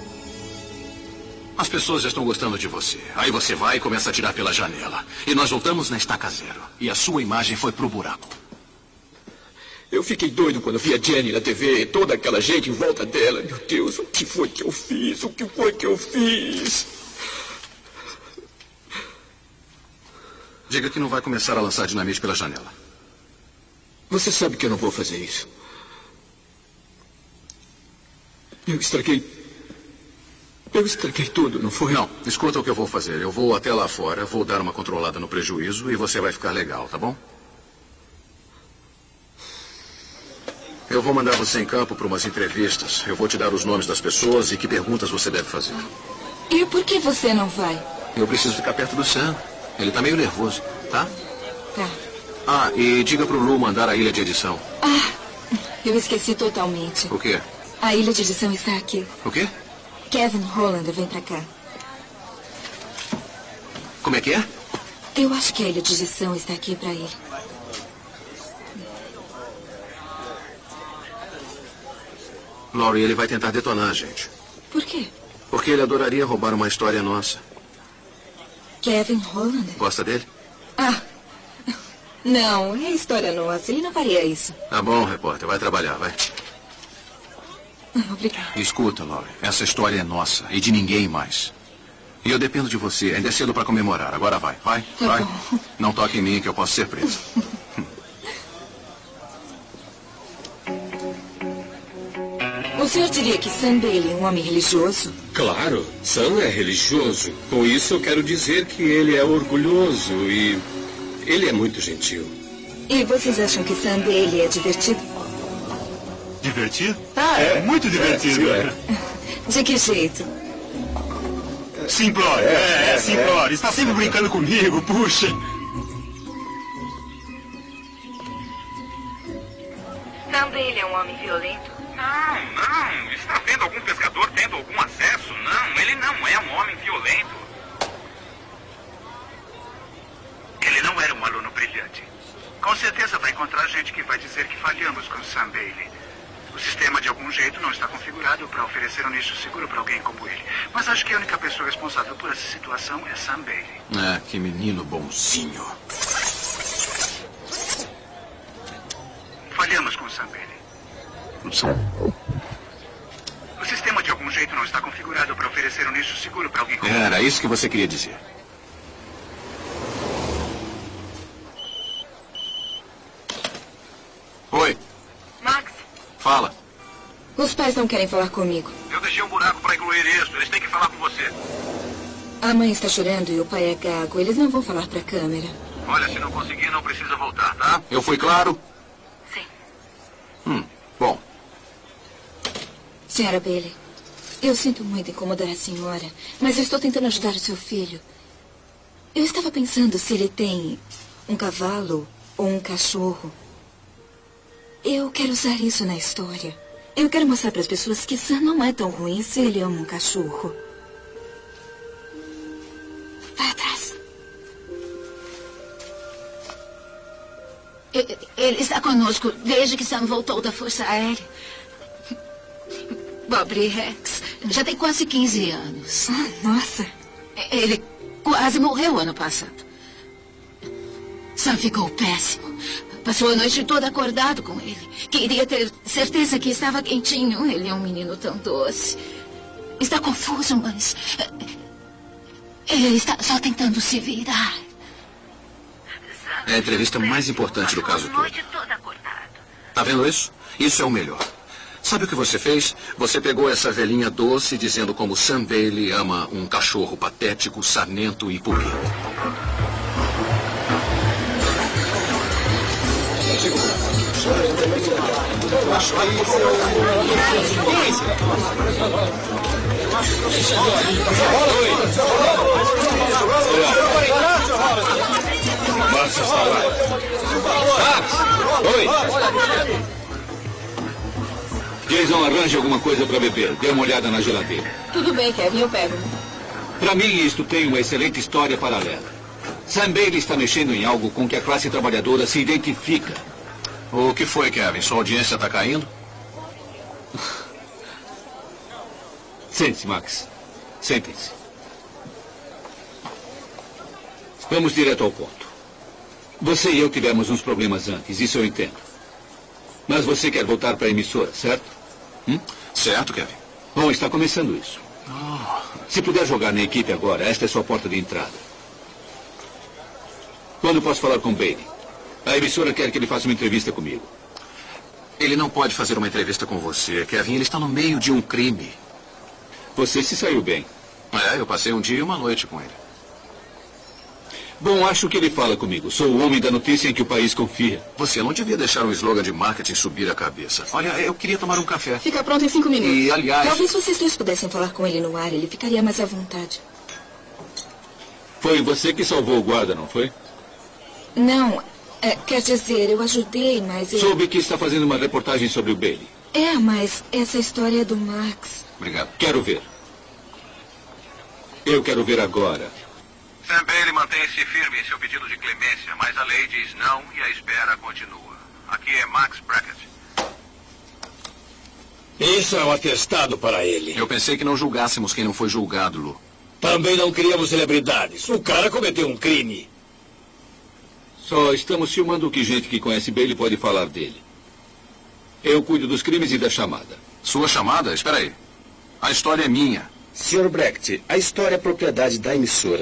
As pessoas já estão gostando de você. Aí você vai e começa a atirar pela janela. E nós voltamos na estaca zero. E a sua imagem foi pro buraco. Eu fiquei doido quando vi a Jenny na TV e toda aquela gente em volta dela. Meu Deus, o que foi que eu fiz? O que foi que eu fiz? Diga que não vai começar a lançar dinamite pela janela. Você sabe que eu não vou fazer isso. Eu estraguei tudo, não foi? Não, escuta o que eu vou fazer. Eu vou até lá fora, vou dar uma controlada no prejuízo e você vai ficar legal, tá bom? Eu vou mandar você em campo para umas entrevistas. Eu vou te dar os nomes das pessoas e que perguntas você deve fazer. E por que você não vai? Eu preciso ficar perto do Sam. Ele tá meio nervoso, tá? Tá. Ah, e diga pro Lu mandar a ilha de edição. Ah, eu esqueci totalmente. O quê? A ilha de edição está aqui. O quê? Kevin Hollander vem pra cá. Como é que é? Eu acho que a ilha de edição está aqui pra ele. Laurie, ele vai tentar detonar a gente. Por quê? Porque ele adoraria roubar uma história nossa. Kevin Hollander? Gosta dele? Ah, não, é história nossa. Ele não faria isso. Tá bom, repórter. Vai trabalhar, vai. Obrigada. Escuta, Laurie. Essa história é nossa e de ninguém mais. E eu dependo de você. Ainda é cedo para comemorar. Agora vai. Vai. Tá vai. bom. Não toque em mim que eu posso ser preso. O senhor diria que Sam Bailey é um homem religioso? Claro, Sam é religioso. Com isso eu quero dizer que ele é orgulhoso e ele é muito gentil. E vocês acham que Sam Bailey é divertido? Divertido? Ah, é muito divertido. De que jeito? Simplório, Simplório. Está sempre brincando comigo, puxa. Sam Bailey é um homem violento? Não. Está vendo algum pescador tendo algum acesso? Não, ele não é um homem violento. Ele não era um aluno brilhante. Com certeza vai encontrar gente que vai dizer que falhamos com Sam Bailey. O sistema, de algum jeito, não está configurado para oferecer um nicho seguro para alguém como ele. Mas acho que a única pessoa responsável por essa situação é Sam Bailey. Ah, que menino bonzinho. Falhamos com Sam Bailey. O sistema, de algum jeito, não está configurado para oferecer um nicho seguro para alguém como ele. Era isso que você queria dizer. Oi. Max. Fala. Os pais não querem falar comigo. Eu deixei um buraco para incluir isso. Eles têm que falar com você. A mãe está chorando e o pai é gago. Eles não vão falar pra câmera. Olha, se não conseguir, não precisa voltar, tá? Eu fui claro? Sim. Bom. Senhora Bailey, eu sinto muito incomodar a senhora, mas eu estou tentando ajudar o seu filho. Eu estava pensando se ele tem um cavalo ou um cachorro. Eu quero usar isso na história. Eu quero mostrar para as pessoas que Sam não é tão ruim se ele ama um cachorro. Vai atrás. Ele está conosco desde que Sam voltou da Força Aérea. Pobre Rex. Já tem quase 15 anos. Nossa. Ele quase morreu ano passado. Sam ficou péssimo. Passou a noite toda acordado com ele. Queria ter certeza que estava quentinho. Ele é um menino tão doce. Está confuso, mas... ele está só tentando se virar. É a entrevista mais importante do caso todo. Tá vendo isso? Isso é o melhor. Sabe o que você fez? Você pegou essa velhinha doce dizendo como Sam Bailey ama um cachorro patético, sarnento e pulguento. Max está lá. Max! Oi! Jason, arranje alguma coisa para beber. Dê uma olhada na geladeira. Tudo bem, Kevin, eu pego. Para mim, isto tem uma excelente história paralela. Sam Bailey está mexendo em algo com que a classe trabalhadora se identifica. O que foi, Kevin? Sua audiência está caindo? Sente-se, Max. Sentem-se. Vamos direto ao ponto. Você e eu tivemos uns problemas antes, isso eu entendo. Mas você quer voltar para a emissora, certo? Certo, Kevin. Bom, está começando isso. Se puder jogar na equipe agora, esta é sua porta de entrada. Quando posso falar com Bailey? A emissora quer que ele faça uma entrevista comigo. Ele não pode fazer uma entrevista com você, Kevin. Ele está no meio de um crime. Você se saiu bem. Eu passei um dia e uma noite com ele. Bom, acho que ele fala comigo. Sou o homem da notícia em que o país confia. Você não devia deixar um slogan de marketing subir a cabeça. Olha, eu queria tomar um café. Fica pronto em 5 minutos. E, aliás... Talvez vocês dois pudessem falar com ele no ar. Ele ficaria mais à vontade. Foi você que salvou o guarda, não foi? Não. Quer dizer, eu ajudei, mas... Soube que está fazendo uma reportagem sobre o Bailey. Mas essa história é do Max. Obrigado. Quero ver. Eu quero ver agora. Sam Bailey mantém-se firme em seu pedido de clemência, mas a lei diz não e a espera continua. Aqui é Max Brackett. Isso é um atestado para ele. Eu pensei que não julgássemos quem não foi julgado, Lu. Também não criamos celebridades. O cara cometeu um crime. Só estamos filmando o que gente que conhece Bailey pode falar dele. Eu cuido dos crimes e da chamada. Sua chamada? Espera aí. A história é minha. Sr. Brackett, a história é propriedade da emissora.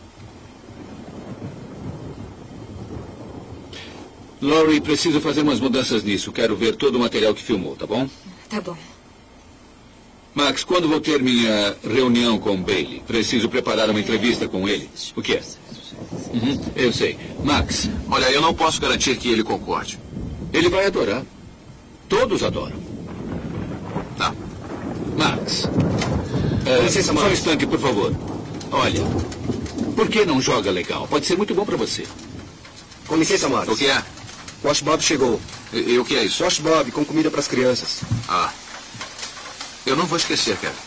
Laurie, preciso fazer umas mudanças nisso. Quero ver todo o material que filmou, tá bom? Tá bom. Max, quando vou ter minha reunião com Bailey, preciso preparar uma entrevista com ele. O que é? Eu sei. Max. Olha, eu não posso garantir que ele concorde. Ele vai adorar. Todos adoram. Tá. Max. Só um instante, por favor. Olha, por que não joga legal? Pode ser muito bom para você. Com licença, Max. O que é? Wash Bob chegou. E o que é isso? Wash Bob, com comida para as crianças. Eu não vou esquecer, Kevin.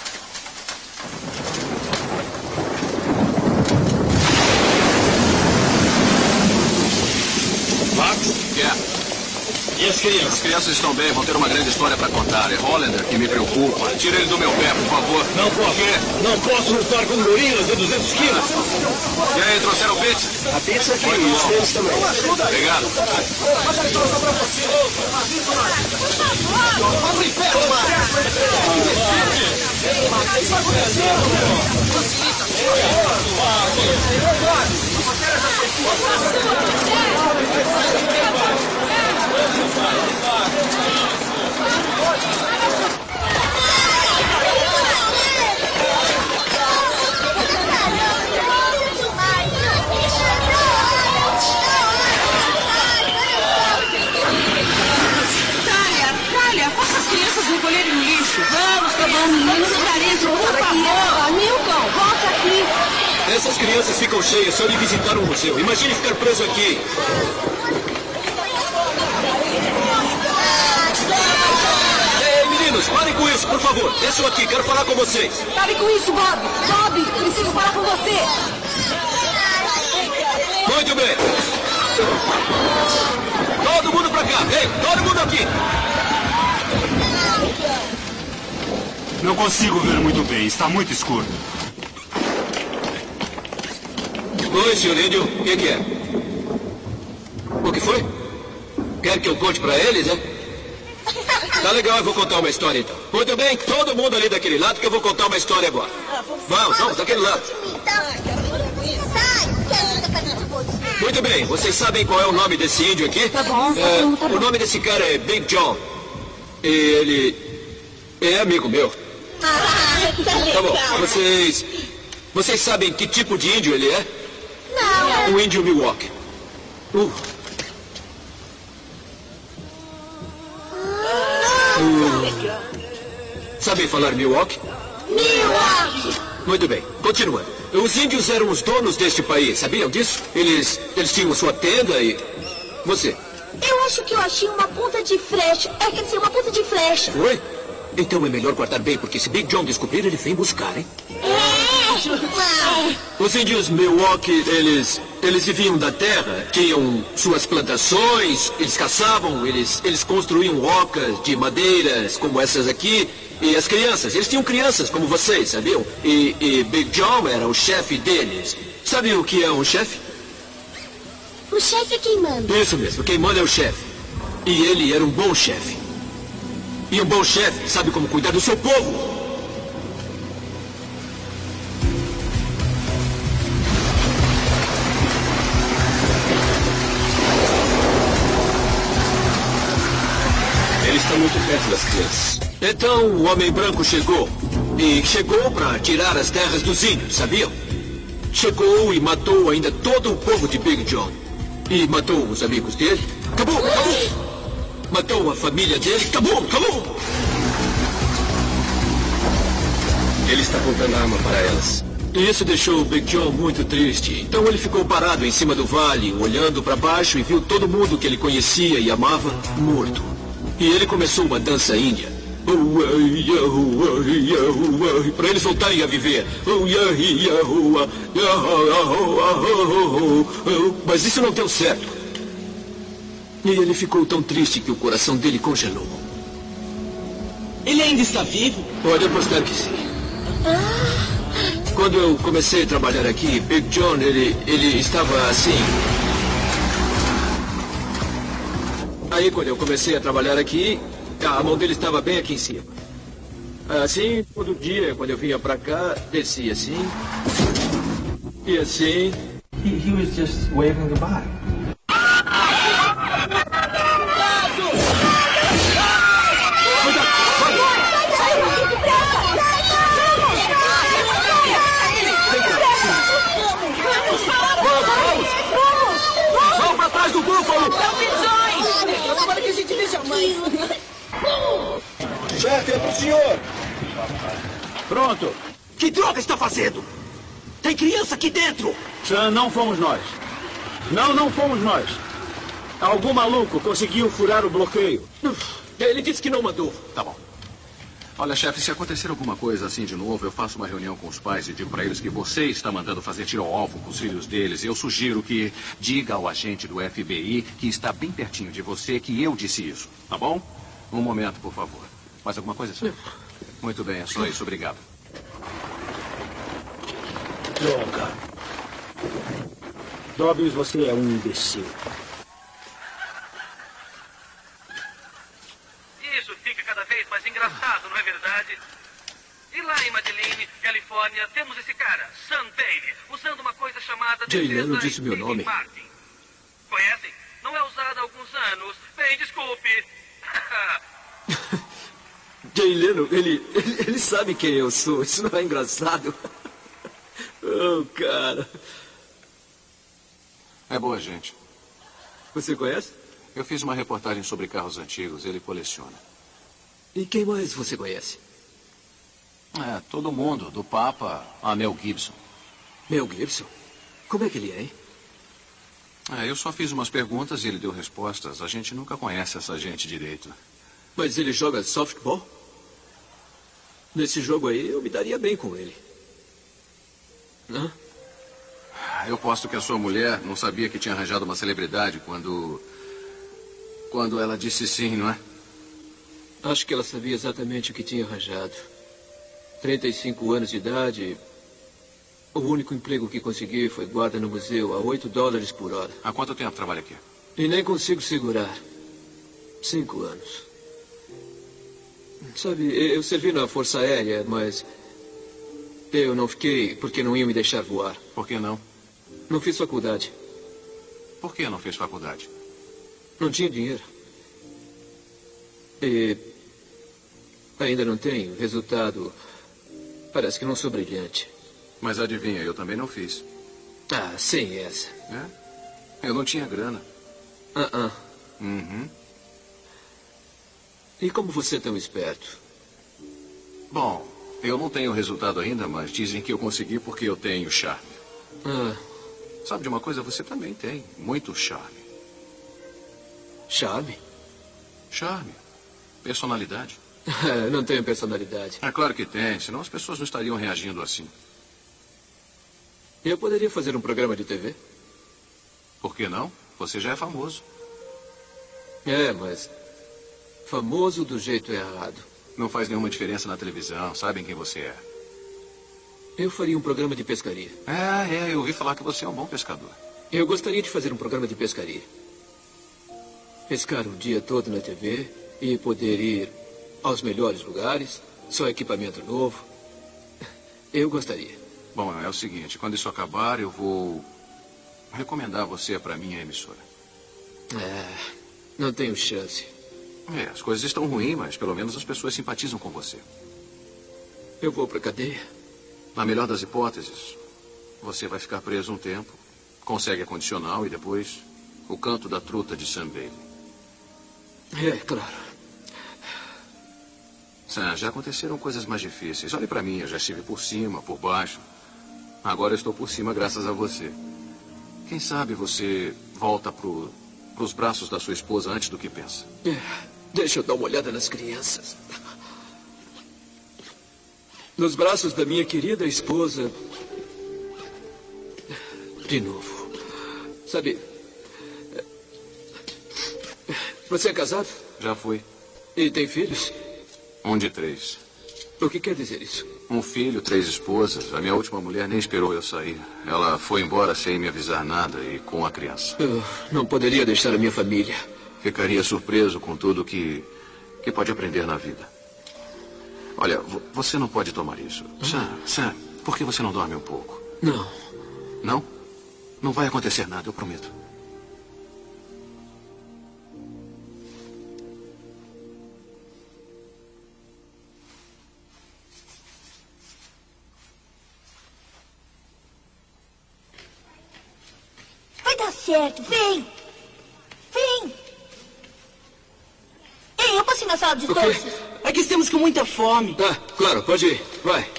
Max? O que é? E as crianças? As crianças estão bem, vão ter uma grande história para contar. É Hollander que me preocupa. Tira ele do meu pé, por favor. Não posso. O quê? Não posso lutar com gorilas de 200 quilos. E aí, trouxeram pizza? A pizza aqui, os deles também. Obrigado. Vamos em pé, Talia, faça as crianças recolherem o lixo. Vamos, tá bom, meninos. Por favor. Milton, volta aqui. Essas crianças ficam cheias só de visitar um museu. Imagine ficar preso aqui. Ei, meninos, parem com isso, por favor. Desçam aqui, quero falar com vocês. Pare com isso, Bob. Bob, preciso falar com você. Muito bem. Todo mundo pra cá. Ei, todo mundo aqui. Não consigo ver muito bem, está muito escuro. Oi, senhor Índio. O que é? O que foi? Quer que eu conte pra eles, é? Tá legal, eu vou contar uma história então. Muito bem, todo mundo ali daquele lado que eu vou contar uma história agora. Vamos, daquele lado. Muito bem, vocês sabem qual é o nome desse índio aqui? Tá bom, tá bom. O nome desse cara é Big John. E ele é amigo meu. Tá bom, vocês sabem que tipo de índio ele é? Não. O índio Milwaukee. Sabem falar Miwok? Miwok! Muito bem, continuando. Os índios eram os donos deste país, sabiam disso? Eles tinham sua tenda e... Você? Eu acho que eu achei uma ponta de flecha. Quer dizer, uma ponta de flecha. Foi? Então é melhor guardar bem, porque se Big John descobrir, ele vem buscar, hein? Os índios Miwok, eles viviam da terra, tinham suas plantações, eles caçavam, eles construíam ocas de madeiras como essas aqui. E as crianças, eles tinham crianças como vocês, sabiam? E Big John era o chefe deles. Sabe o que é um chefe? O chefe é quem manda. Isso mesmo, quem manda é o chefe. E ele era um bom chefe. E um bom chefe sabe como cuidar do seu povo. Ele está muito perto das crianças. Então o homem branco chegou. E chegou para tirar as terras dos índios, sabiam? Chegou e matou ainda todo o povo de Big John. E matou os amigos dele. Acabou! Matou a família dele. Acabou! Ele está apontando a arma para elas. E isso deixou o Big John muito triste. Então ele ficou parado em cima do vale, olhando para baixo e viu todo mundo que ele conhecia e amava morto. E ele começou uma dança índia. Para eles voltarem a viver. Mas isso não deu certo. E ele ficou tão triste que o coração dele congelou. Ele ainda está vivo? Pode apostar que sim. Quando eu comecei a trabalhar aqui, Big John, ele estava assim. Aí, quando eu comecei a trabalhar aqui, a mão dele estava bem aqui em cima. Assim, todo dia, quando eu vinha pra cá, descia assim. E assim. He was just waving goodbye. Vamos pra trás do búfalo! São visões! Agora que a gente veja mais. Chefe, é pro senhor! Pronto. Que droga está fazendo? Tem criança aqui dentro! Sam, não fomos nós. Não fomos nós. Algum maluco conseguiu furar o bloqueio. Ele disse que não mandou. Tá bom. Olha, chefe, se acontecer alguma coisa assim de novo, eu faço uma reunião com os pais e digo para eles que você está mandando fazer tiro ao alvo com os filhos deles. Eu sugiro que diga ao agente do FBI que está bem pertinho de você que eu disse isso. Tá bom? Um momento, por favor. Mais alguma coisa, senhor? Muito bem, é só isso. Obrigado. Droga. Dobbins, você é um imbecil. Isso fica cada vez mais engraçado, não é verdade? E lá em Madeline, Califórnia, temos esse cara, Sam Bailey, usando uma coisa chamada... Jay Leno disse meu nome. Martin. Conhecem? Não é usada há alguns anos. Bem, desculpe. Jay Leno, ele sabe quem eu sou. Isso não é engraçado? Oh, cara. É boa gente. Você conhece? Eu fiz uma reportagem sobre carros antigos. Ele coleciona. E quem mais você conhece? Todo mundo. Do Papa a Mel Gibson. Mel Gibson? Como é que ele é, hein? Eu só fiz umas perguntas e ele deu respostas. A gente nunca conhece essa gente direito. Mas ele joga softball? Nesse jogo aí, eu me daria bem com ele. Hã? Eu posto que a sua mulher não sabia que tinha arranjado uma celebridade quando ela disse sim, não é? Acho que ela sabia exatamente o que tinha arranjado. 35 anos de idade. O único emprego que consegui foi guarda no museu, a $8 por hora. Há quanto tempo trabalha aqui? E nem consigo segurar. 5 anos. Sabe, eu servi na Força Aérea, mas eu não fiquei porque não iam me deixar voar. Por que não? Não fiz faculdade. Por que não fez faculdade? Não tinha dinheiro. E ainda não tenho. Resultado, parece que não sou brilhante. Mas adivinha, eu também não fiz. Sem essa. Eu não tinha grana. Uhum. E como você é tão esperto? Bom, eu não tenho resultado ainda, mas dizem que eu consegui porque eu tenho charme. Sabe de uma coisa? Você também tem muito charme. Charme? Charme. Personalidade. Não tenho personalidade. É claro que tem, senão as pessoas não estariam reagindo assim. Eu poderia fazer um programa de TV? Por que não? Você já é famoso. É, mas famoso do jeito errado. Não faz nenhuma diferença na televisão, sabem quem você é. Eu faria um programa de pescaria. Eu ouvi falar que você é um bom pescador. Eu gostaria de fazer um programa de pescaria. Pescar o dia todo na TV e poder ir aos melhores lugares, só equipamento novo. Eu gostaria. Bom, é o seguinte, quando isso acabar, eu vou recomendar você para minha emissora. Não tenho chance. As coisas estão ruins, mas pelo menos as pessoas simpatizam com você. Eu vou para cadeia? Na melhor das hipóteses, você vai ficar preso um tempo, consegue a condicional e depois o canto da truta de Sam Bailey. É, claro. Sam, já aconteceram coisas mais difíceis. Olhe para mim, eu já estive por cima, por baixo. Agora eu estou por cima graças a você. Quem sabe você volta pros braços da sua esposa antes do que pensa. Deixa eu dar uma olhada nas crianças. Nos braços da minha querida esposa. De novo. Sabe, você é casado? Já fui. E tem filhos? 1 de 3. O que quer dizer isso? 1 filho, 3 esposas. A minha última mulher nem esperou eu sair. Ela foi embora sem me avisar nada e com a criança. Eu não poderia deixar a minha família. Ficaria surpreso com tudo que pode aprender na vida. Olha, você não pode tomar isso. Sam, por que você não dorme um pouco? Não. Não? Não vai acontecer nada, eu prometo. Vai dar certo, vem! Vem! Ei, eu posso ir na sala de doces? É que estamos com muita fome. Claro, pode ir. Vai.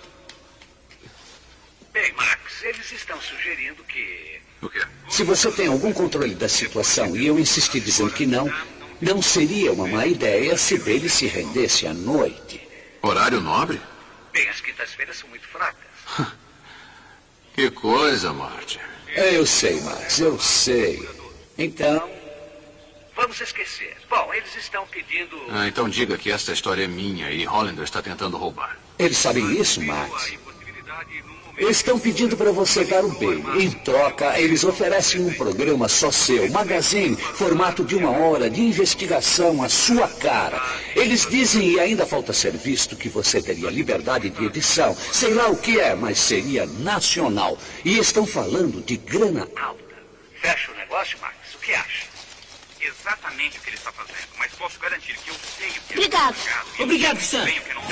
Bem, Max, eles estão sugerindo que... O quê? Se você tem algum controle da situação e eu insistir dizendo que não seria uma má ideia se Bailey se rendesse à noite. Horário nobre? Bem, as quintas-feiras são muito fracas. Que coisa, Marty. Eu sei, Max, eu sei. Então... Vamos esquecer. Bom, eles estão pedindo... Então diga que esta história é minha e Hollander está tentando roubar. Eles sabem isso, Max? Eles estão pedindo para você dar o Bailey. Em troca, eles oferecem um programa só seu, magazine, formato de 1 hora, de investigação, a sua cara. Eles dizem, e ainda falta ser visto, que você teria liberdade de edição. Sei lá o que é, mas seria nacional. E estão falando de grana alta. Fecha o negócio, Max? O que acha? Exatamente o que ele está fazendo, mas posso garantir que eu sei o que Obrigado. Obrigado, Sam.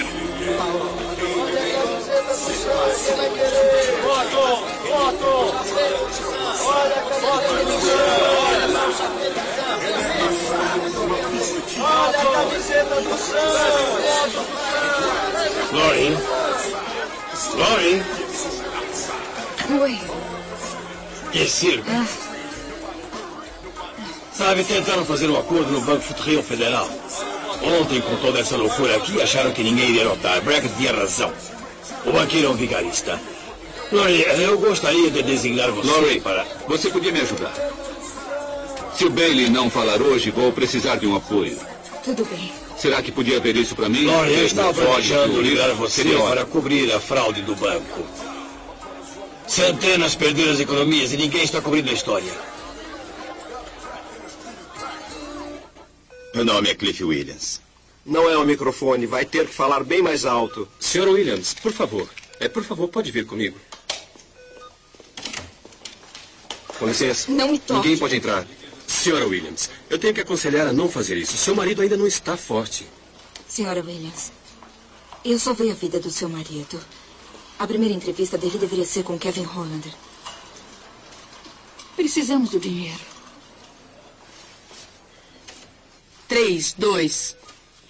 Olha a camiseta do Sam! Lauren? Oi. Que circo? Sabe, tentaram fazer um acordo no Banco Futurril Federal. Ontem, com toda essa loucura aqui, acharam que ninguém iria notar. Brackett tinha razão. O banqueiro é um vigarista. Laurie, eu gostaria de designar você Laurie, para... você podia me ajudar. Se o Bailey não falar hoje, vou precisar de um apoio. Tudo bem. Será que podia ver isso para mim? Laurie, eu estava planejando ligar você Seria para cobrir a fraude do banco. Centenas perderam as economias e ninguém está cobrindo a história. Meu nome é Cliff Williams. Não é o microfone, vai ter que falar bem mais alto. Sr. Williams, por favor. Por favor, pode vir comigo. Com licença. Não me toque. Ninguém pode entrar. Sra. Williams, eu tenho que aconselhar a não fazer isso. Seu marido ainda não está forte. Senhora Williams, eu salvei a vida do seu marido. A primeira entrevista dele deveria ser com Kevin Hollander. Precisamos do dinheiro. 3, 2,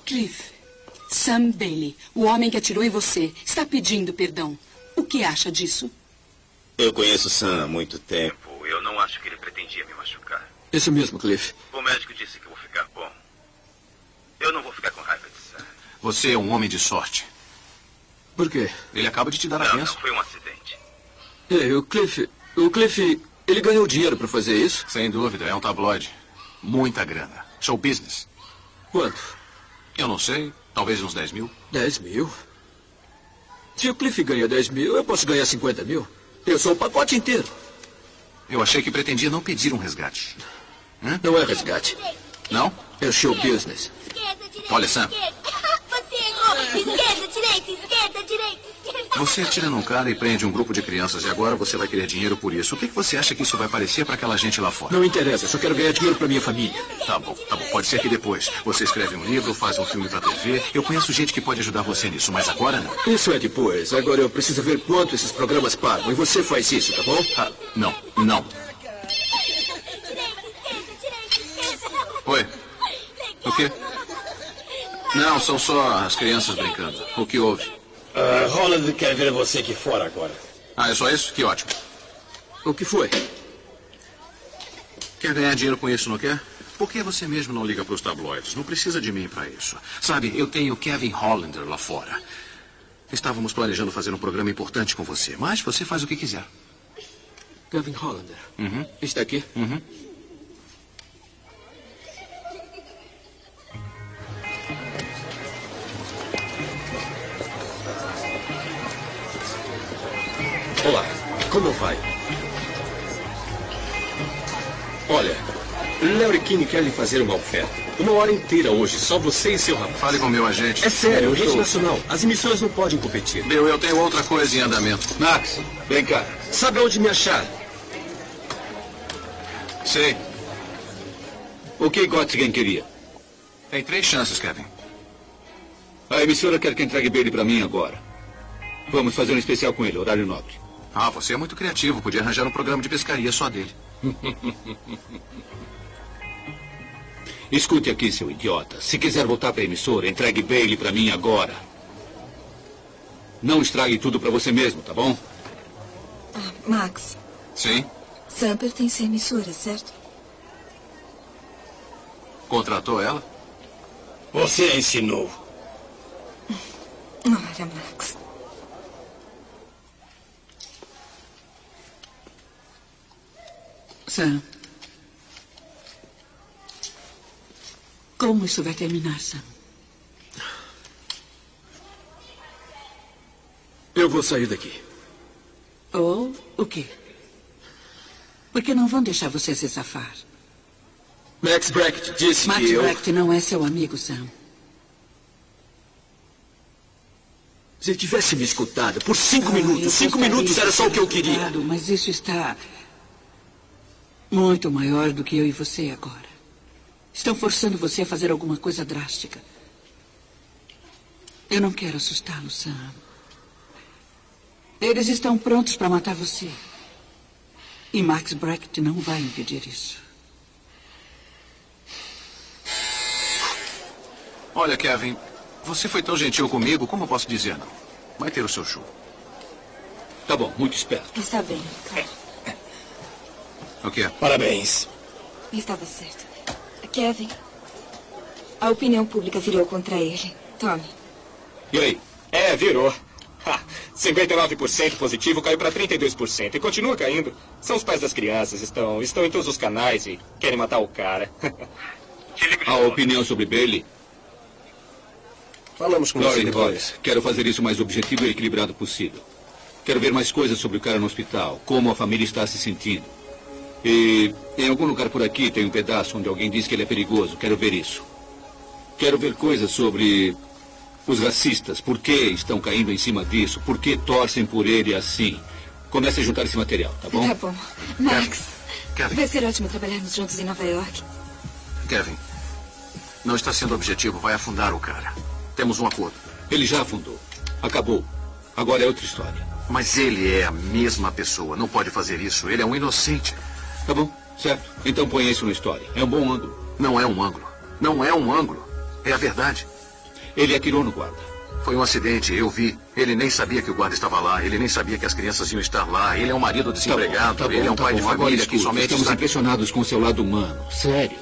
Cliff, Sam Bailey, o homem que atirou em você, está pedindo perdão. O que acha disso? Eu conheço Sam há muito tempo. Eu não acho que ele pretendia me machucar. Isso mesmo, Cliff. O médico disse que eu vou ficar bom. Eu não vou ficar com raiva de Sam. Você é um homem de sorte. Por quê? Ele acaba de te dar a benção. Não, foi um acidente. O Cliff, ele ganhou dinheiro para fazer isso? Sem dúvida, é um tabloide. Muita grana. Show business. Quanto? Eu não sei, talvez uns 10 mil. 10 mil? Se o Cliff ganha 10 mil, eu posso ganhar 50 mil. Eu sou o pacote inteiro. Eu achei que pretendia não pedir um resgate. Não é resgate. Não? É show business. Olha, Sam. Você errou. Esquerda, direita, esquerda, direita. Você atira num cara e prende um grupo de crianças e agora você vai querer dinheiro por isso. O que você acha que isso vai parecer para aquela gente lá fora? Não interessa, eu só quero ganhar dinheiro para minha família. Tá bom. Pode ser que depois. Você escreve um livro, faz um filme para TV. Eu conheço gente que pode ajudar você nisso, mas agora não. Isso é depois. Agora eu preciso ver quanto esses programas pagam. E você faz isso, tá bom? Não. Oi. O quê? Não, são só as crianças brincando. O que houve? Holland quer ver você aqui fora agora. É só isso? Que ótimo. O que foi? Quer ganhar dinheiro com isso, não quer? Por que você mesmo não liga para os tabloides? Não precisa de mim para isso. Sabe, eu tenho Kevin Hollander lá fora. Estávamos planejando fazer um programa importante com você, mas você faz o que quiser. Kevin Hollander? Uhum. Está aqui? Uhum. Olá, como vai? Olha, Larry King quer lhe fazer uma oferta. 1 hora inteira hoje, só você e seu rapaz. Fale com o meu agente. É sério, rede nacional. As emissoras não podem competir. Bill, eu tenho outra coisa em andamento. Max, vem cá. Sabe onde me achar? Sei. O que Gottingen queria? Tem 3 chances, Kevin. A emissora quer que entregue Bailey para mim agora. Vamos fazer um especial com ele, horário nobre. Você é muito criativo. Podia arranjar um programa de pescaria só dele. Escute aqui, seu idiota. Se quiser voltar para a emissora, entregue Bailey para mim agora. Não estrague tudo para você mesmo, tá bom? Max. Sim? Sam pertence à emissora, certo? Contratou ela? Você a ensinou. Ora, Max. Sam. Como isso vai terminar, Sam? Eu vou sair daqui. Ou o quê? Porque não vão deixar você se safar. Max Brackett disse Max que eu... Brackett não é seu amigo, Sam. Se tivesse me escutado por 5 minutos, 5 minutos era só o que eu queria. Claro, mas isso está muito maior do que eu e você agora. Estão forçando você a fazer alguma coisa drástica. Eu não quero assustá-lo, Sam. Eles estão prontos para matar você. E Max Brackett não vai impedir isso. Olha, Kevin, você foi tão gentil comigo, como eu posso dizer não? Vai ter o seu show. Tá bom, muito esperto. Está bem, claro. O quê? Parabéns. Estava certo. Kevin, a opinião pública virou contra ele. Tome. E aí? Virou. 59% positivo caiu para 32% e continua caindo. São os pais das crianças, estão em todos os canais e querem matar o cara. A opinião sobre Bailey? Falamos com você depois. Quero fazer isso o mais objetivo e equilibrado possível. Quero ver mais coisas sobre o cara no hospital, como a família está se sentindo. E em algum lugar por aqui tem um pedaço onde alguém diz que ele é perigoso. Quero ver isso. Quero ver coisas sobre os racistas. Por que estão caindo em cima disso? Por que torcem por ele assim? Comece a juntar esse material, tá bom? Tá bom. Max, Kevin. vai ser ótimo trabalharmos juntos em Nova York. Kevin, não está sendo objetivo. Vai afundar o cara. Temos um acordo. Ele já afundou. Acabou. Agora é outra história. Mas ele é a mesma pessoa. Não pode fazer isso. Ele é um inocente. Tá bom, certo. Então ponha isso na história. É um bom ângulo. Não é um ângulo. Não é um ângulo. É a verdade. Ele atirou no guarda. Foi um acidente, eu vi. Ele nem sabia que o guarda estava lá. Ele nem sabia que as crianças iam estar lá. Ele é um marido desempregado. Ele é um pai de família que somente Estamos impressionados com o seu lado humano. Sério.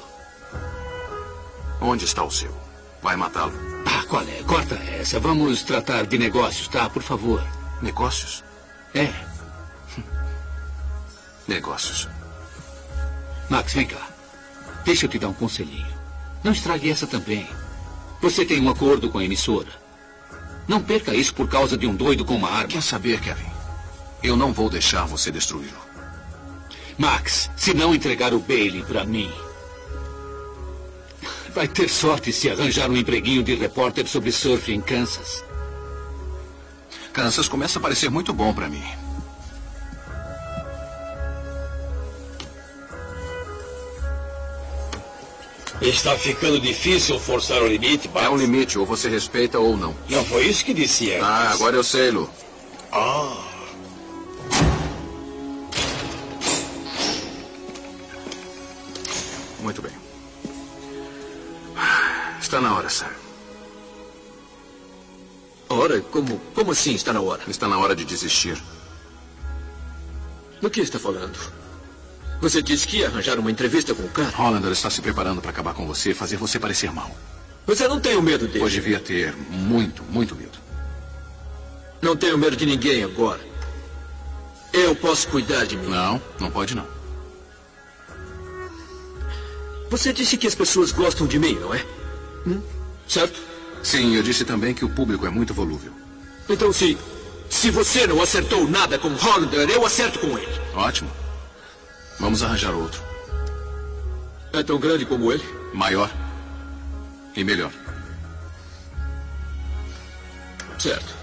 Onde está o seu? Vai matá-lo. Ah, qual é? Corta essa. Vamos tratar de negócios, tá? Por favor. Negócios? É. Negócios. Max, vem cá. Deixa eu te dar um conselhinho. Não estrague essa também. Você tem um acordo com a emissora. Não perca isso por causa de um doido com uma arma. Quer saber, Kevin? Eu não vou deixar você destruí-lo. Max, se não entregar o Bailey para mim, vai ter sorte se arranjar um empreguinho de repórter sobre surf em Kansas. Kansas começa a parecer muito bom para mim. Está ficando difícil forçar o limite, Bart. É um limite, ou você respeita ou não. Não foi isso que disse antes. Ah, agora eu sei, Lu. Ah. Muito bem. Está na hora, Sam. Hora? Como assim está na hora? Está na hora de desistir. Do que está falando? Você disse que ia arranjar uma entrevista com o cara? Hollander está se preparando para acabar com você e fazer você parecer mal. Você não tem medo dele? Pois devia ter muito, muito medo. Não tenho medo de ninguém agora. Eu posso cuidar de mim. Não, não pode não. Você disse que as pessoas gostam de mim, não é? Certo? Sim, eu disse também que o público é muito volúvel. Então, se você não acertou nada com Hollander, eu acerto com ele. Ótimo. Vamos arranjar outro. É tão grande como ele? Maior. E melhor. Certo.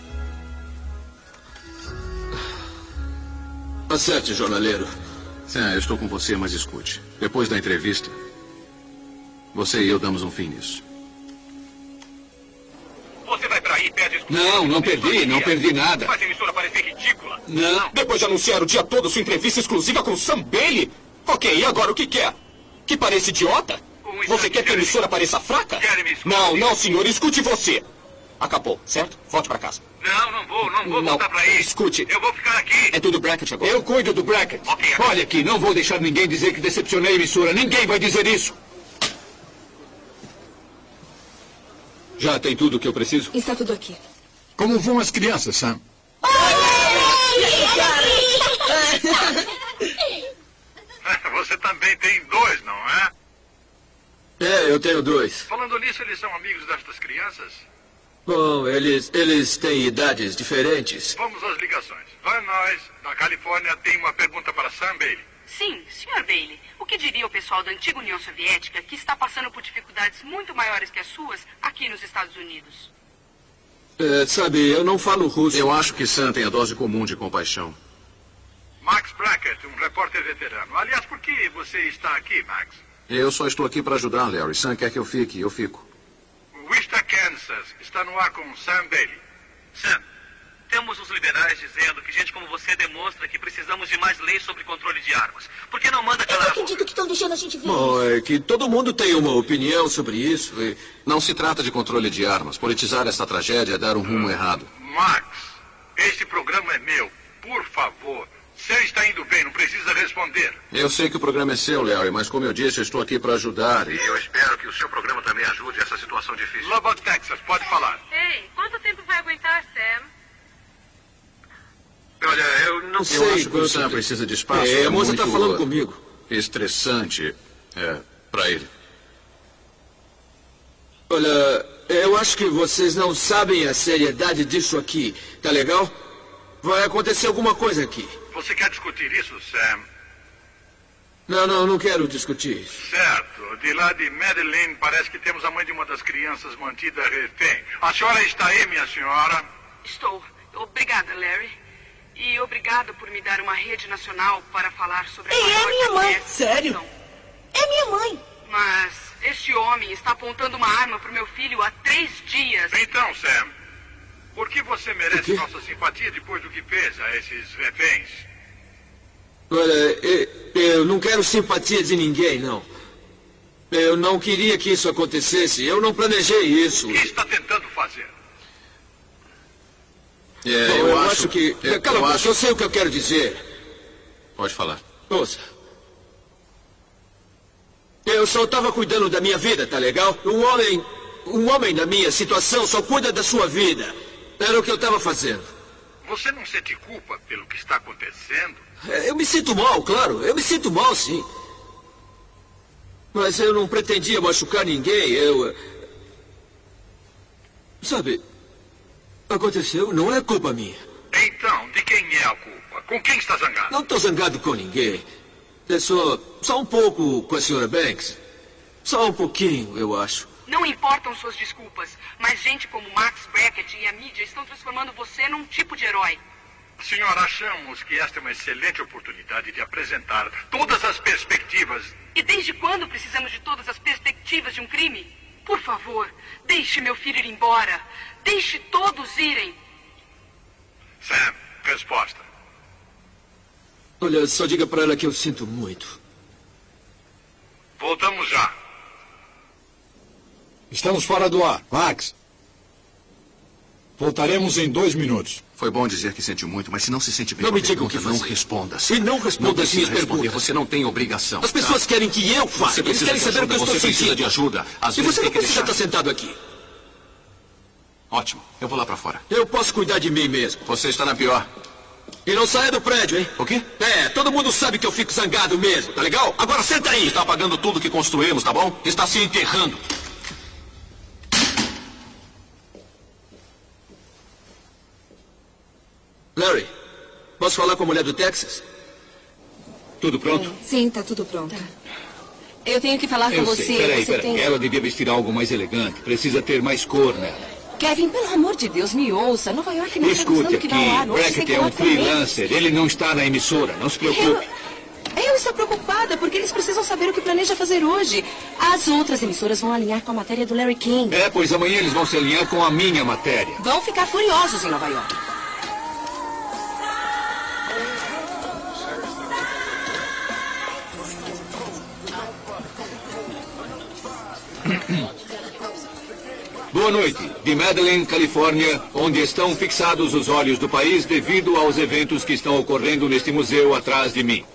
Acerte, jornaleiro. Sim, eu estou com você, mas escute. Depois da entrevista, você e eu damos um fim nisso. Você vai pra aí e pede desculpa. Não perdi nada. Faz a emissora parecer ridícula. Não. Depois de anunciar o dia todo sua entrevista exclusiva com Sam Bailey? Ok, e agora o que quer? Que pareça idiota? Você quer que a emissora pareça fraca? Não, senhor, escute você. Acabou, certo? Volte pra casa. Não vou voltar pra aí. Escute. Eu vou ficar aqui. É tudo Brackett agora. Eu cuido do Brackett. Okay, olha aqui, não vou deixar ninguém dizer que decepcionei a emissora. Ninguém vai dizer isso. Já tem tudo o que eu preciso? Está tudo aqui. Como vão as crianças, Sam? Você também tem dois, não é? É, eu tenho dois. Falando nisso, eles são amigos destas crianças? Bom, eles têm idades diferentes. Vamos às ligações. Van Nuys, da Califórnia, tem uma pergunta para Sam Bailey. Sim, Sr. Bailey. O que diria o pessoal da antiga União Soviética que está passando por dificuldades muito maiores que as suas aqui nos Estados Unidos? Sabe, eu não falo russo. Eu acho que Sam tem a dose comum de compaixão. Max Brackett, um repórter veterano. Aliás, por que você está aqui, Max? Eu só estou aqui para ajudar, Larry. Sam quer que eu fique, eu fico. Wichita, Kansas, está no ar com Sam Bailey. Sam, temos os liberais dizendo que gente como você demonstra que precisamos de mais leis sobre controle de armas. Por que não manda calar? Eu não acredito que estão deixando a gente ver Bom, isso. É que todo mundo tem uma opinião sobre isso. E... Não se trata de controle de armas. Politizar esta tragédia é dar um rumo errado. Max, este programa é meu. Por favor. Sam está indo bem, não precisa responder. Eu sei que o programa é seu, Larry, mas como eu disse, eu estou aqui para ajudar. E eu espero que o seu programa também ajude essa situação difícil. Lubbock, Texas, pode falar. Ei, quanto tempo vai aguentar, Sam? Olha, eu não sei. Eu acho que o Sam precisa de espaço. A moça está falando comigo. Estressante para ele. Olha, eu acho que vocês não sabem a seriedade disso aqui. Tá legal? Vai acontecer alguma coisa aqui. Você quer discutir isso, Sam? Não quero discutir isso. Certo. De lá de Medellín, parece que temos a mãe de uma das crianças mantida refém. A senhora está aí, minha senhora? Estou. Obrigada, Larry. E obrigada por me dar uma rede nacional para falar sobre a é minha mãe. Sério? É minha mãe. Mas este homem está apontando uma arma para o meu filho há 3 dias. Então, Sam, por que você merece nossa simpatia depois do que fez a esses reféns? Olha, eu não quero simpatia de ninguém, não. Eu não queria que isso acontecesse. Eu não planejei isso. O que está tentando fazer? Eu acho que... Cala a boca, eu sei o que eu quero dizer. Pode falar. Ouça. Eu só estava cuidando da minha vida, tá legal? Um homem na minha situação só cuida da sua vida. Era o que eu estava fazendo. Você não sente culpa pelo que está acontecendo? Eu me sinto mal, claro. Eu me sinto mal, sim. Mas eu não pretendia machucar ninguém. Sabe, aconteceu, não é culpa minha. Então, de quem é a culpa? Com quem está zangado? Não estou zangado com ninguém. É só um pouco com a senhora Banks. Só um pouquinho, eu acho. Não importam suas desculpas, mas gente como Max Brackett e a mídia estão transformando você num tipo de herói. Senhora, achamos que esta é uma excelente oportunidade de apresentar todas as perspectivas. E desde quando precisamos de todas as perspectivas de um crime? Por favor, deixe meu filho ir embora. Deixe todos irem. Sam, resposta. Olha, só diga para ela que eu sinto muito. Voltamos já. Estamos fora do ar. Max. Voltaremos em 2 minutos. Foi bom dizer que sentiu muito, mas se não se sente bem, não me diga o que não responda. E não responda as minhas perguntas. Você não tem obrigação. As pessoas querem que eu fale. Eles querem saber o que eu estou sentindo. Você precisa de ajuda. E você não precisa estar sentado aqui. Ótimo. Eu vou lá para fora. Eu posso cuidar de mim mesmo. Você está na pior. E não saia do prédio, hein? O quê? Todo mundo sabe que eu fico zangado mesmo, tá legal? Agora senta aí. Está apagando tudo que construímos, tá bom? Está se enterrando. Larry, posso falar com a mulher do Texas? Tudo pronto? Sim, tá tudo pronto. Eu tenho que falar com você. Peraí. Ela devia vestir algo mais elegante. Precisa ter mais cor nela. Kevin, pelo amor de Deus, me ouça. Nova York não está Escute gostando aqui, que vai lá à noite. Brackett é um freelancer. Ele não está na emissora. Não se preocupe. Eu estou preocupada, porque eles precisam saber o que planeja fazer hoje. As outras emissoras vão alinhar com a matéria do Larry King. Pois amanhã eles vão se alinhar com a minha matéria. Vão ficar furiosos em Nova York. Boa noite. De Medellín, Califórnia, onde estão fixados os olhos do país devido aos eventos que estão ocorrendo neste museu atrás de mim.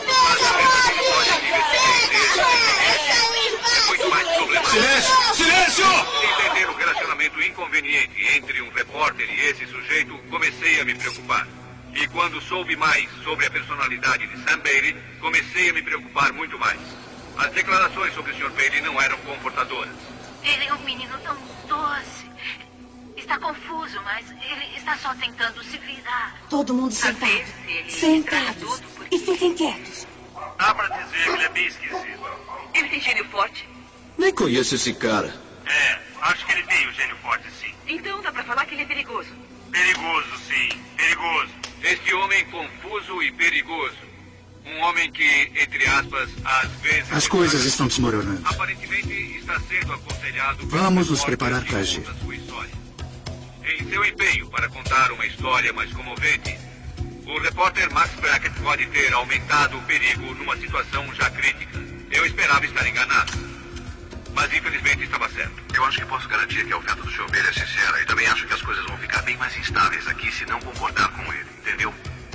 Silêncio! Silêncio! Sem entender o relacionamento inconveniente entre um repórter e esse sujeito, comecei a me preocupar. E quando soube mais sobre a personalidade de Sam Bailey, comecei a me preocupar muito mais. As declarações sobre o Sr. Bailey não eram confortadoras. Ele é um menino tão doce. Está confuso, mas ele está só tentando se virar. Todo mundo sentado. Sentados. E fiquem quietos. Dá pra dizer que ele é bem esquisito. Ele tem gênio forte? Nem conheço esse cara. Acho que ele tem o gênio forte, sim. Então dá pra falar que ele é perigoso. Perigoso, sim. Perigoso. Este homem confuso e perigoso. Um homem que, entre aspas, às vezes... As coisas estão desmoronando. Aparentemente está sendo aconselhado... Vamos nos preparar para agir. Em seu empenho para contar uma história mais comovente, o repórter Max Brackett pode ter aumentado o perigo numa situação já crítica. Eu esperava estar enganado. Mas infelizmente estava certo. Eu acho que posso garantir que a oferta do Sr. Bailey é sincera. E também acho que as coisas vão ficar bem mais instáveis aqui se não concordar com ele. Entendeu?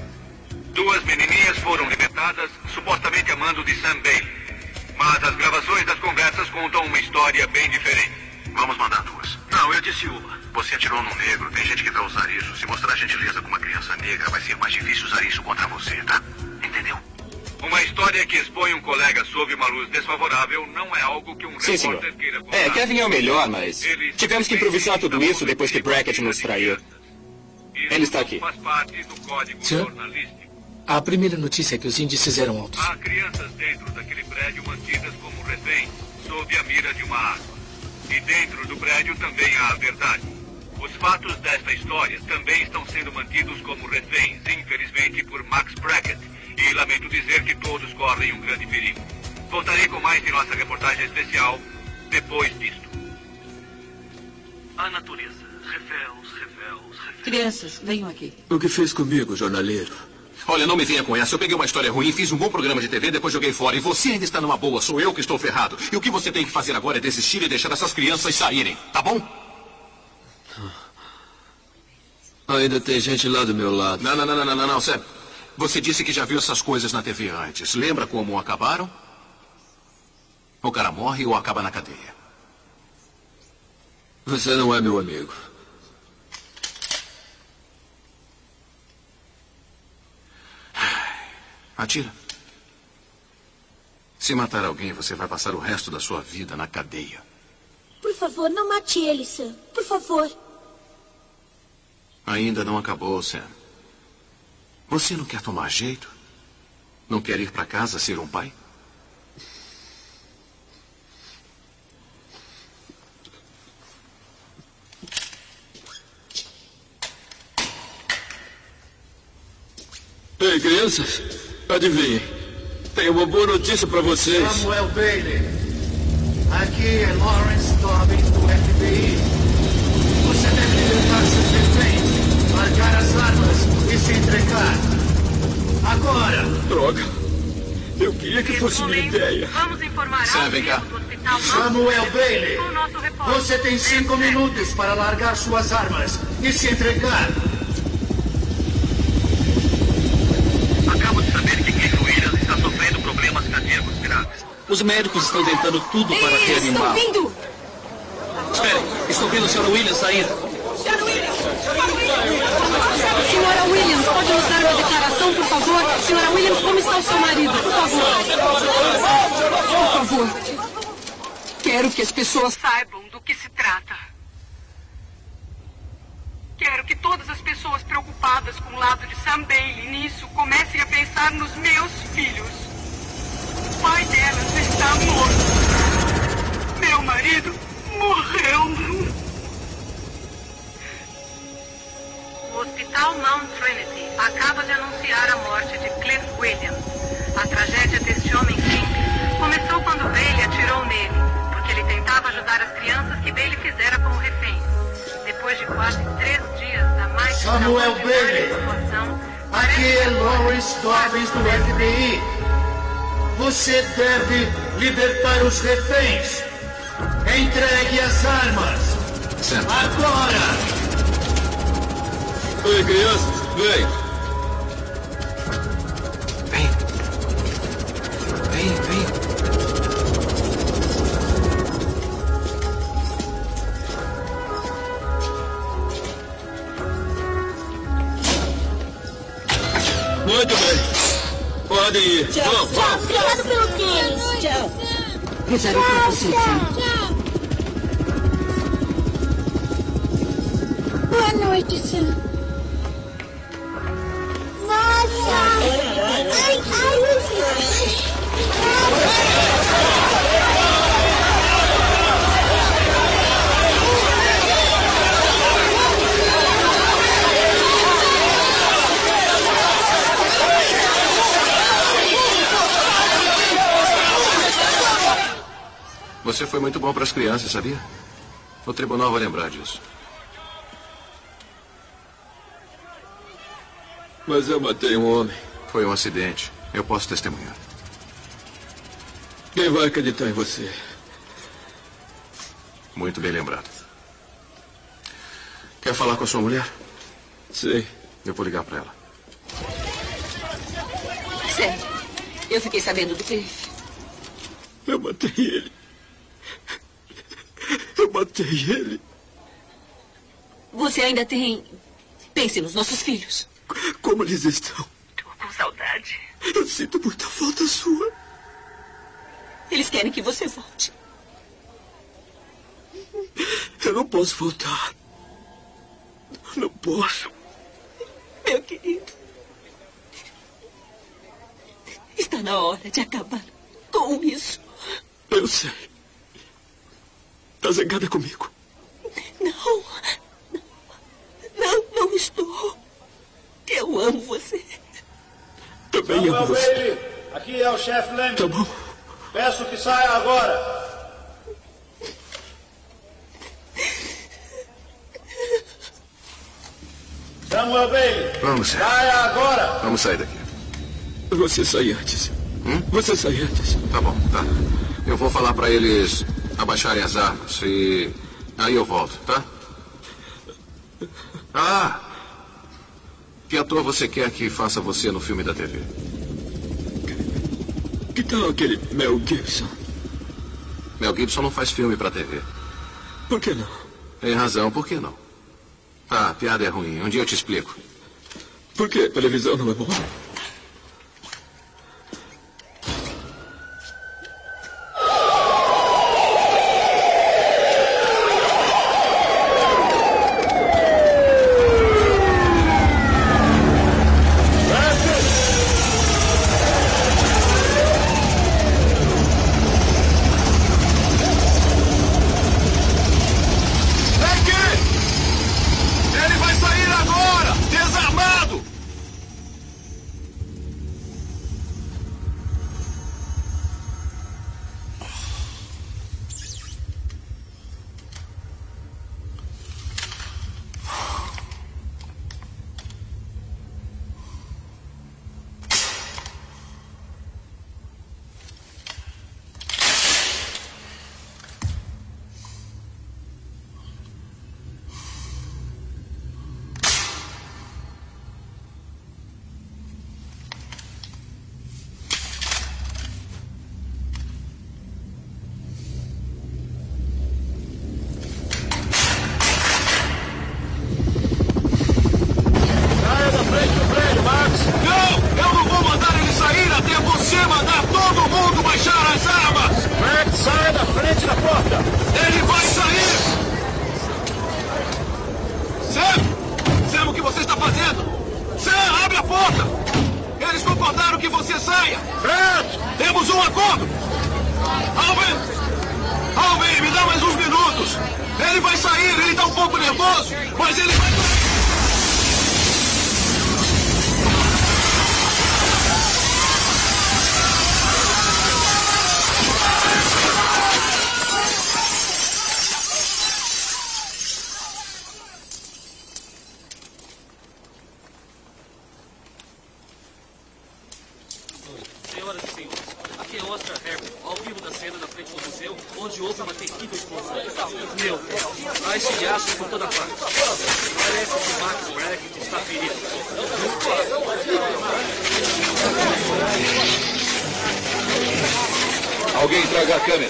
2 menininhas foram libertadas, supostamente a mando de Sam Bailey. Mas as gravações das conversas contam uma história bem diferente. Vamos mandar 2. Não, eu disse uma. Você atirou num negro, tem gente que vai usar isso. Se mostrar gentileza com uma criança negra, vai ser mais difícil usar isso contra você, tá? Entendeu? Uma história que expõe um colega sob uma luz desfavorável não é algo que um repórter queira contar. Kevin é o melhor, mas tivemos que improvisar tudo isso depois que Brackett nos traiu. Ele está aqui. Faz parte do código jornalístico. A primeira notícia é que os índices eram altos. Há crianças dentro daquele prédio mantidas como reféns, sob a mira de uma arma. E dentro do prédio também há a verdade. Os fatos desta história também estão sendo mantidos como reféns, infelizmente, por Max Brackett. E lamento dizer que todos correm um grande perigo. Voltarei com mais de nossa reportagem especial depois disto. A natureza. Reféns. Crianças, venham aqui. O que fez comigo, jornaleiro? Olha, não me venha com essa. Eu peguei uma história ruim, fiz um bom programa de TV, depois joguei fora. E você ainda está numa boa. Sou eu que estou ferrado. E o que você tem que fazer agora é desistir e deixar essas crianças saírem. Tá bom? Ainda tem gente lá do meu lado. Não, sério. Você disse que já viu essas coisas na TV antes. Lembra como acabaram? O cara morre ou acaba na cadeia. Você não é meu amigo. Atira. Se matar alguém, você vai passar o resto da sua vida na cadeia. Por favor, não mate ele, Sam. Por favor. Ainda não acabou, Sam. Você não quer tomar jeito? Não quer ir para casa ser um pai? Ei, crianças, adivinhem. Tenho uma boa notícia para vocês. Samuel Bailey. Aqui é Lawrence Dobbins do FBI. Você deve libertar seus reféns, largar as armas e se entregar. Agora! Droga. Eu queria que fosse minha ideia. Vamos informar Sam, vem cá. Samuel Bailey. Você tem 5 minutos para largar suas armas e se entregar. Acabo de saber que Cliff Williams está sofrendo problemas cardíacos graves. Os médicos estão tentando tudo para reanimá-lo. Estou vindo! Espere, estou vendo a senhora Williams saindo. Senhora Williams, pode nos dar uma declaração, por favor? Senhora Williams, como está o seu marido? Por favor. Por favor. Quero que as pessoas saibam do que se trata. Quero que todas as pessoas preocupadas com o lado de Sam Bailey nisso comecem a pensar nos meus filhos. O pai delas está morto. Meu marido morreu. O Hospital Mount Trinity acaba de anunciar a morte de Cliff Williams. A tragédia deste homem simples começou quando Bailey atirou nele, porque ele tentava ajudar as crianças que Bailey fizera como refém. Depois de quase 3 dias da mais Samuel Bailey. Aqui é Lawrence Dobbins do FBI. Você deve libertar os reféns. Entregue as armas. Sam. Agora! Ei, crianças, vem. Vem. Muito bem. Podem ir. Vamos. Obrigado pelo tênis. Tchau. Rezarei por você, Sam. Boa noite, Sam. Nossa! Ai. Você foi muito bom para as crianças, sabia? O tribunal vai lembrar disso. Mas eu matei um homem. Foi um acidente. Eu posso testemunhar. Quem vai acreditar em você? Muito bem lembrado. Quer falar com a sua mulher? Sim. Eu vou ligar para ela. Sério, eu fiquei sabendo do Cliff. Eu matei ele. Eu matei ele. Você ainda tem... Pense nos nossos filhos. Como eles estão? Tô com saudade. Eu sinto muita falta sua. Eles querem que você volte. Eu não posso voltar. Não posso. Meu querido. Está na hora de acabar com isso. Eu sei. Está zangada comigo? Não estou. Eu amo você. Também amo você. Bailey, aqui é o chefe Leme. Tá bom. Peço que saia agora. Samuel Bailey. Vamos. Saia agora. Vamos sair daqui. Você sai antes. Você sai antes. Tá bom, tá. Eu vou falar pra eles abaixarem as armas e aí eu volto, tá? Ah! Que ator você quer que faça você no filme da TV? Que tal aquele Mel Gibson? Mel Gibson não faz filme pra TV. Por que não? Tem razão, por que não? Tá, a piada é ruim. Um dia eu te explico. Por que a televisão não é boa? Alguém traga a câmera.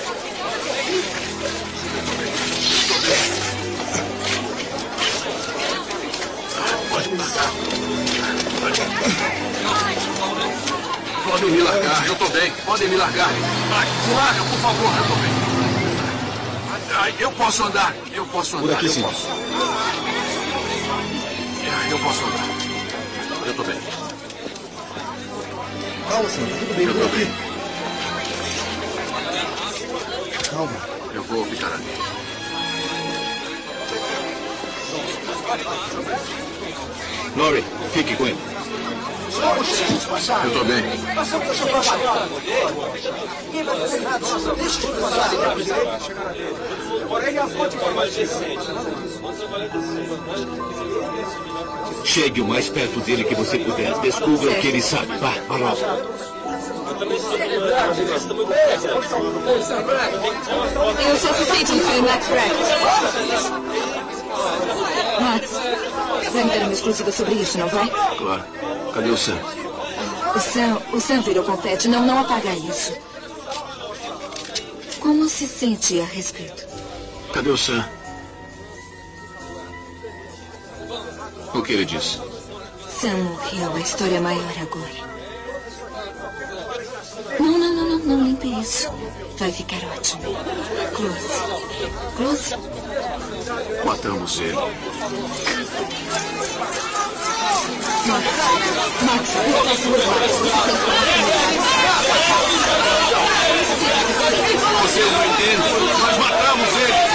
Pode me largar. Podem me largar, eu tô bem. Podem me largar. Me larga, por favor, eu tô bem. Eu posso andar. Eu posso andar. Por aqui, sim. Eu posso andar. Eu tô bem. Calma, senhor. Tudo bem, eu tô bem. Calma. Eu vou ficar ali. Lori, fique com ele. Eu tô bem. Chegue o mais perto dele que você puder. Descubra o que ele sabe. Vá logo. Eu sou suspeito de ser Max Brackett. Max, vai me dar uma exclusiva sobre isso, não vai? Claro. Cadê o Sam? O Sam virou confete. Não apaga isso. Como se sente a respeito? Cadê o Sam? O que ele disse? Sam morreu. A história é maior agora. Não limpe isso. Vai ficar ótimo. Close. Matamos ele. Max, por Vocês não entendem. Nós matamos ele.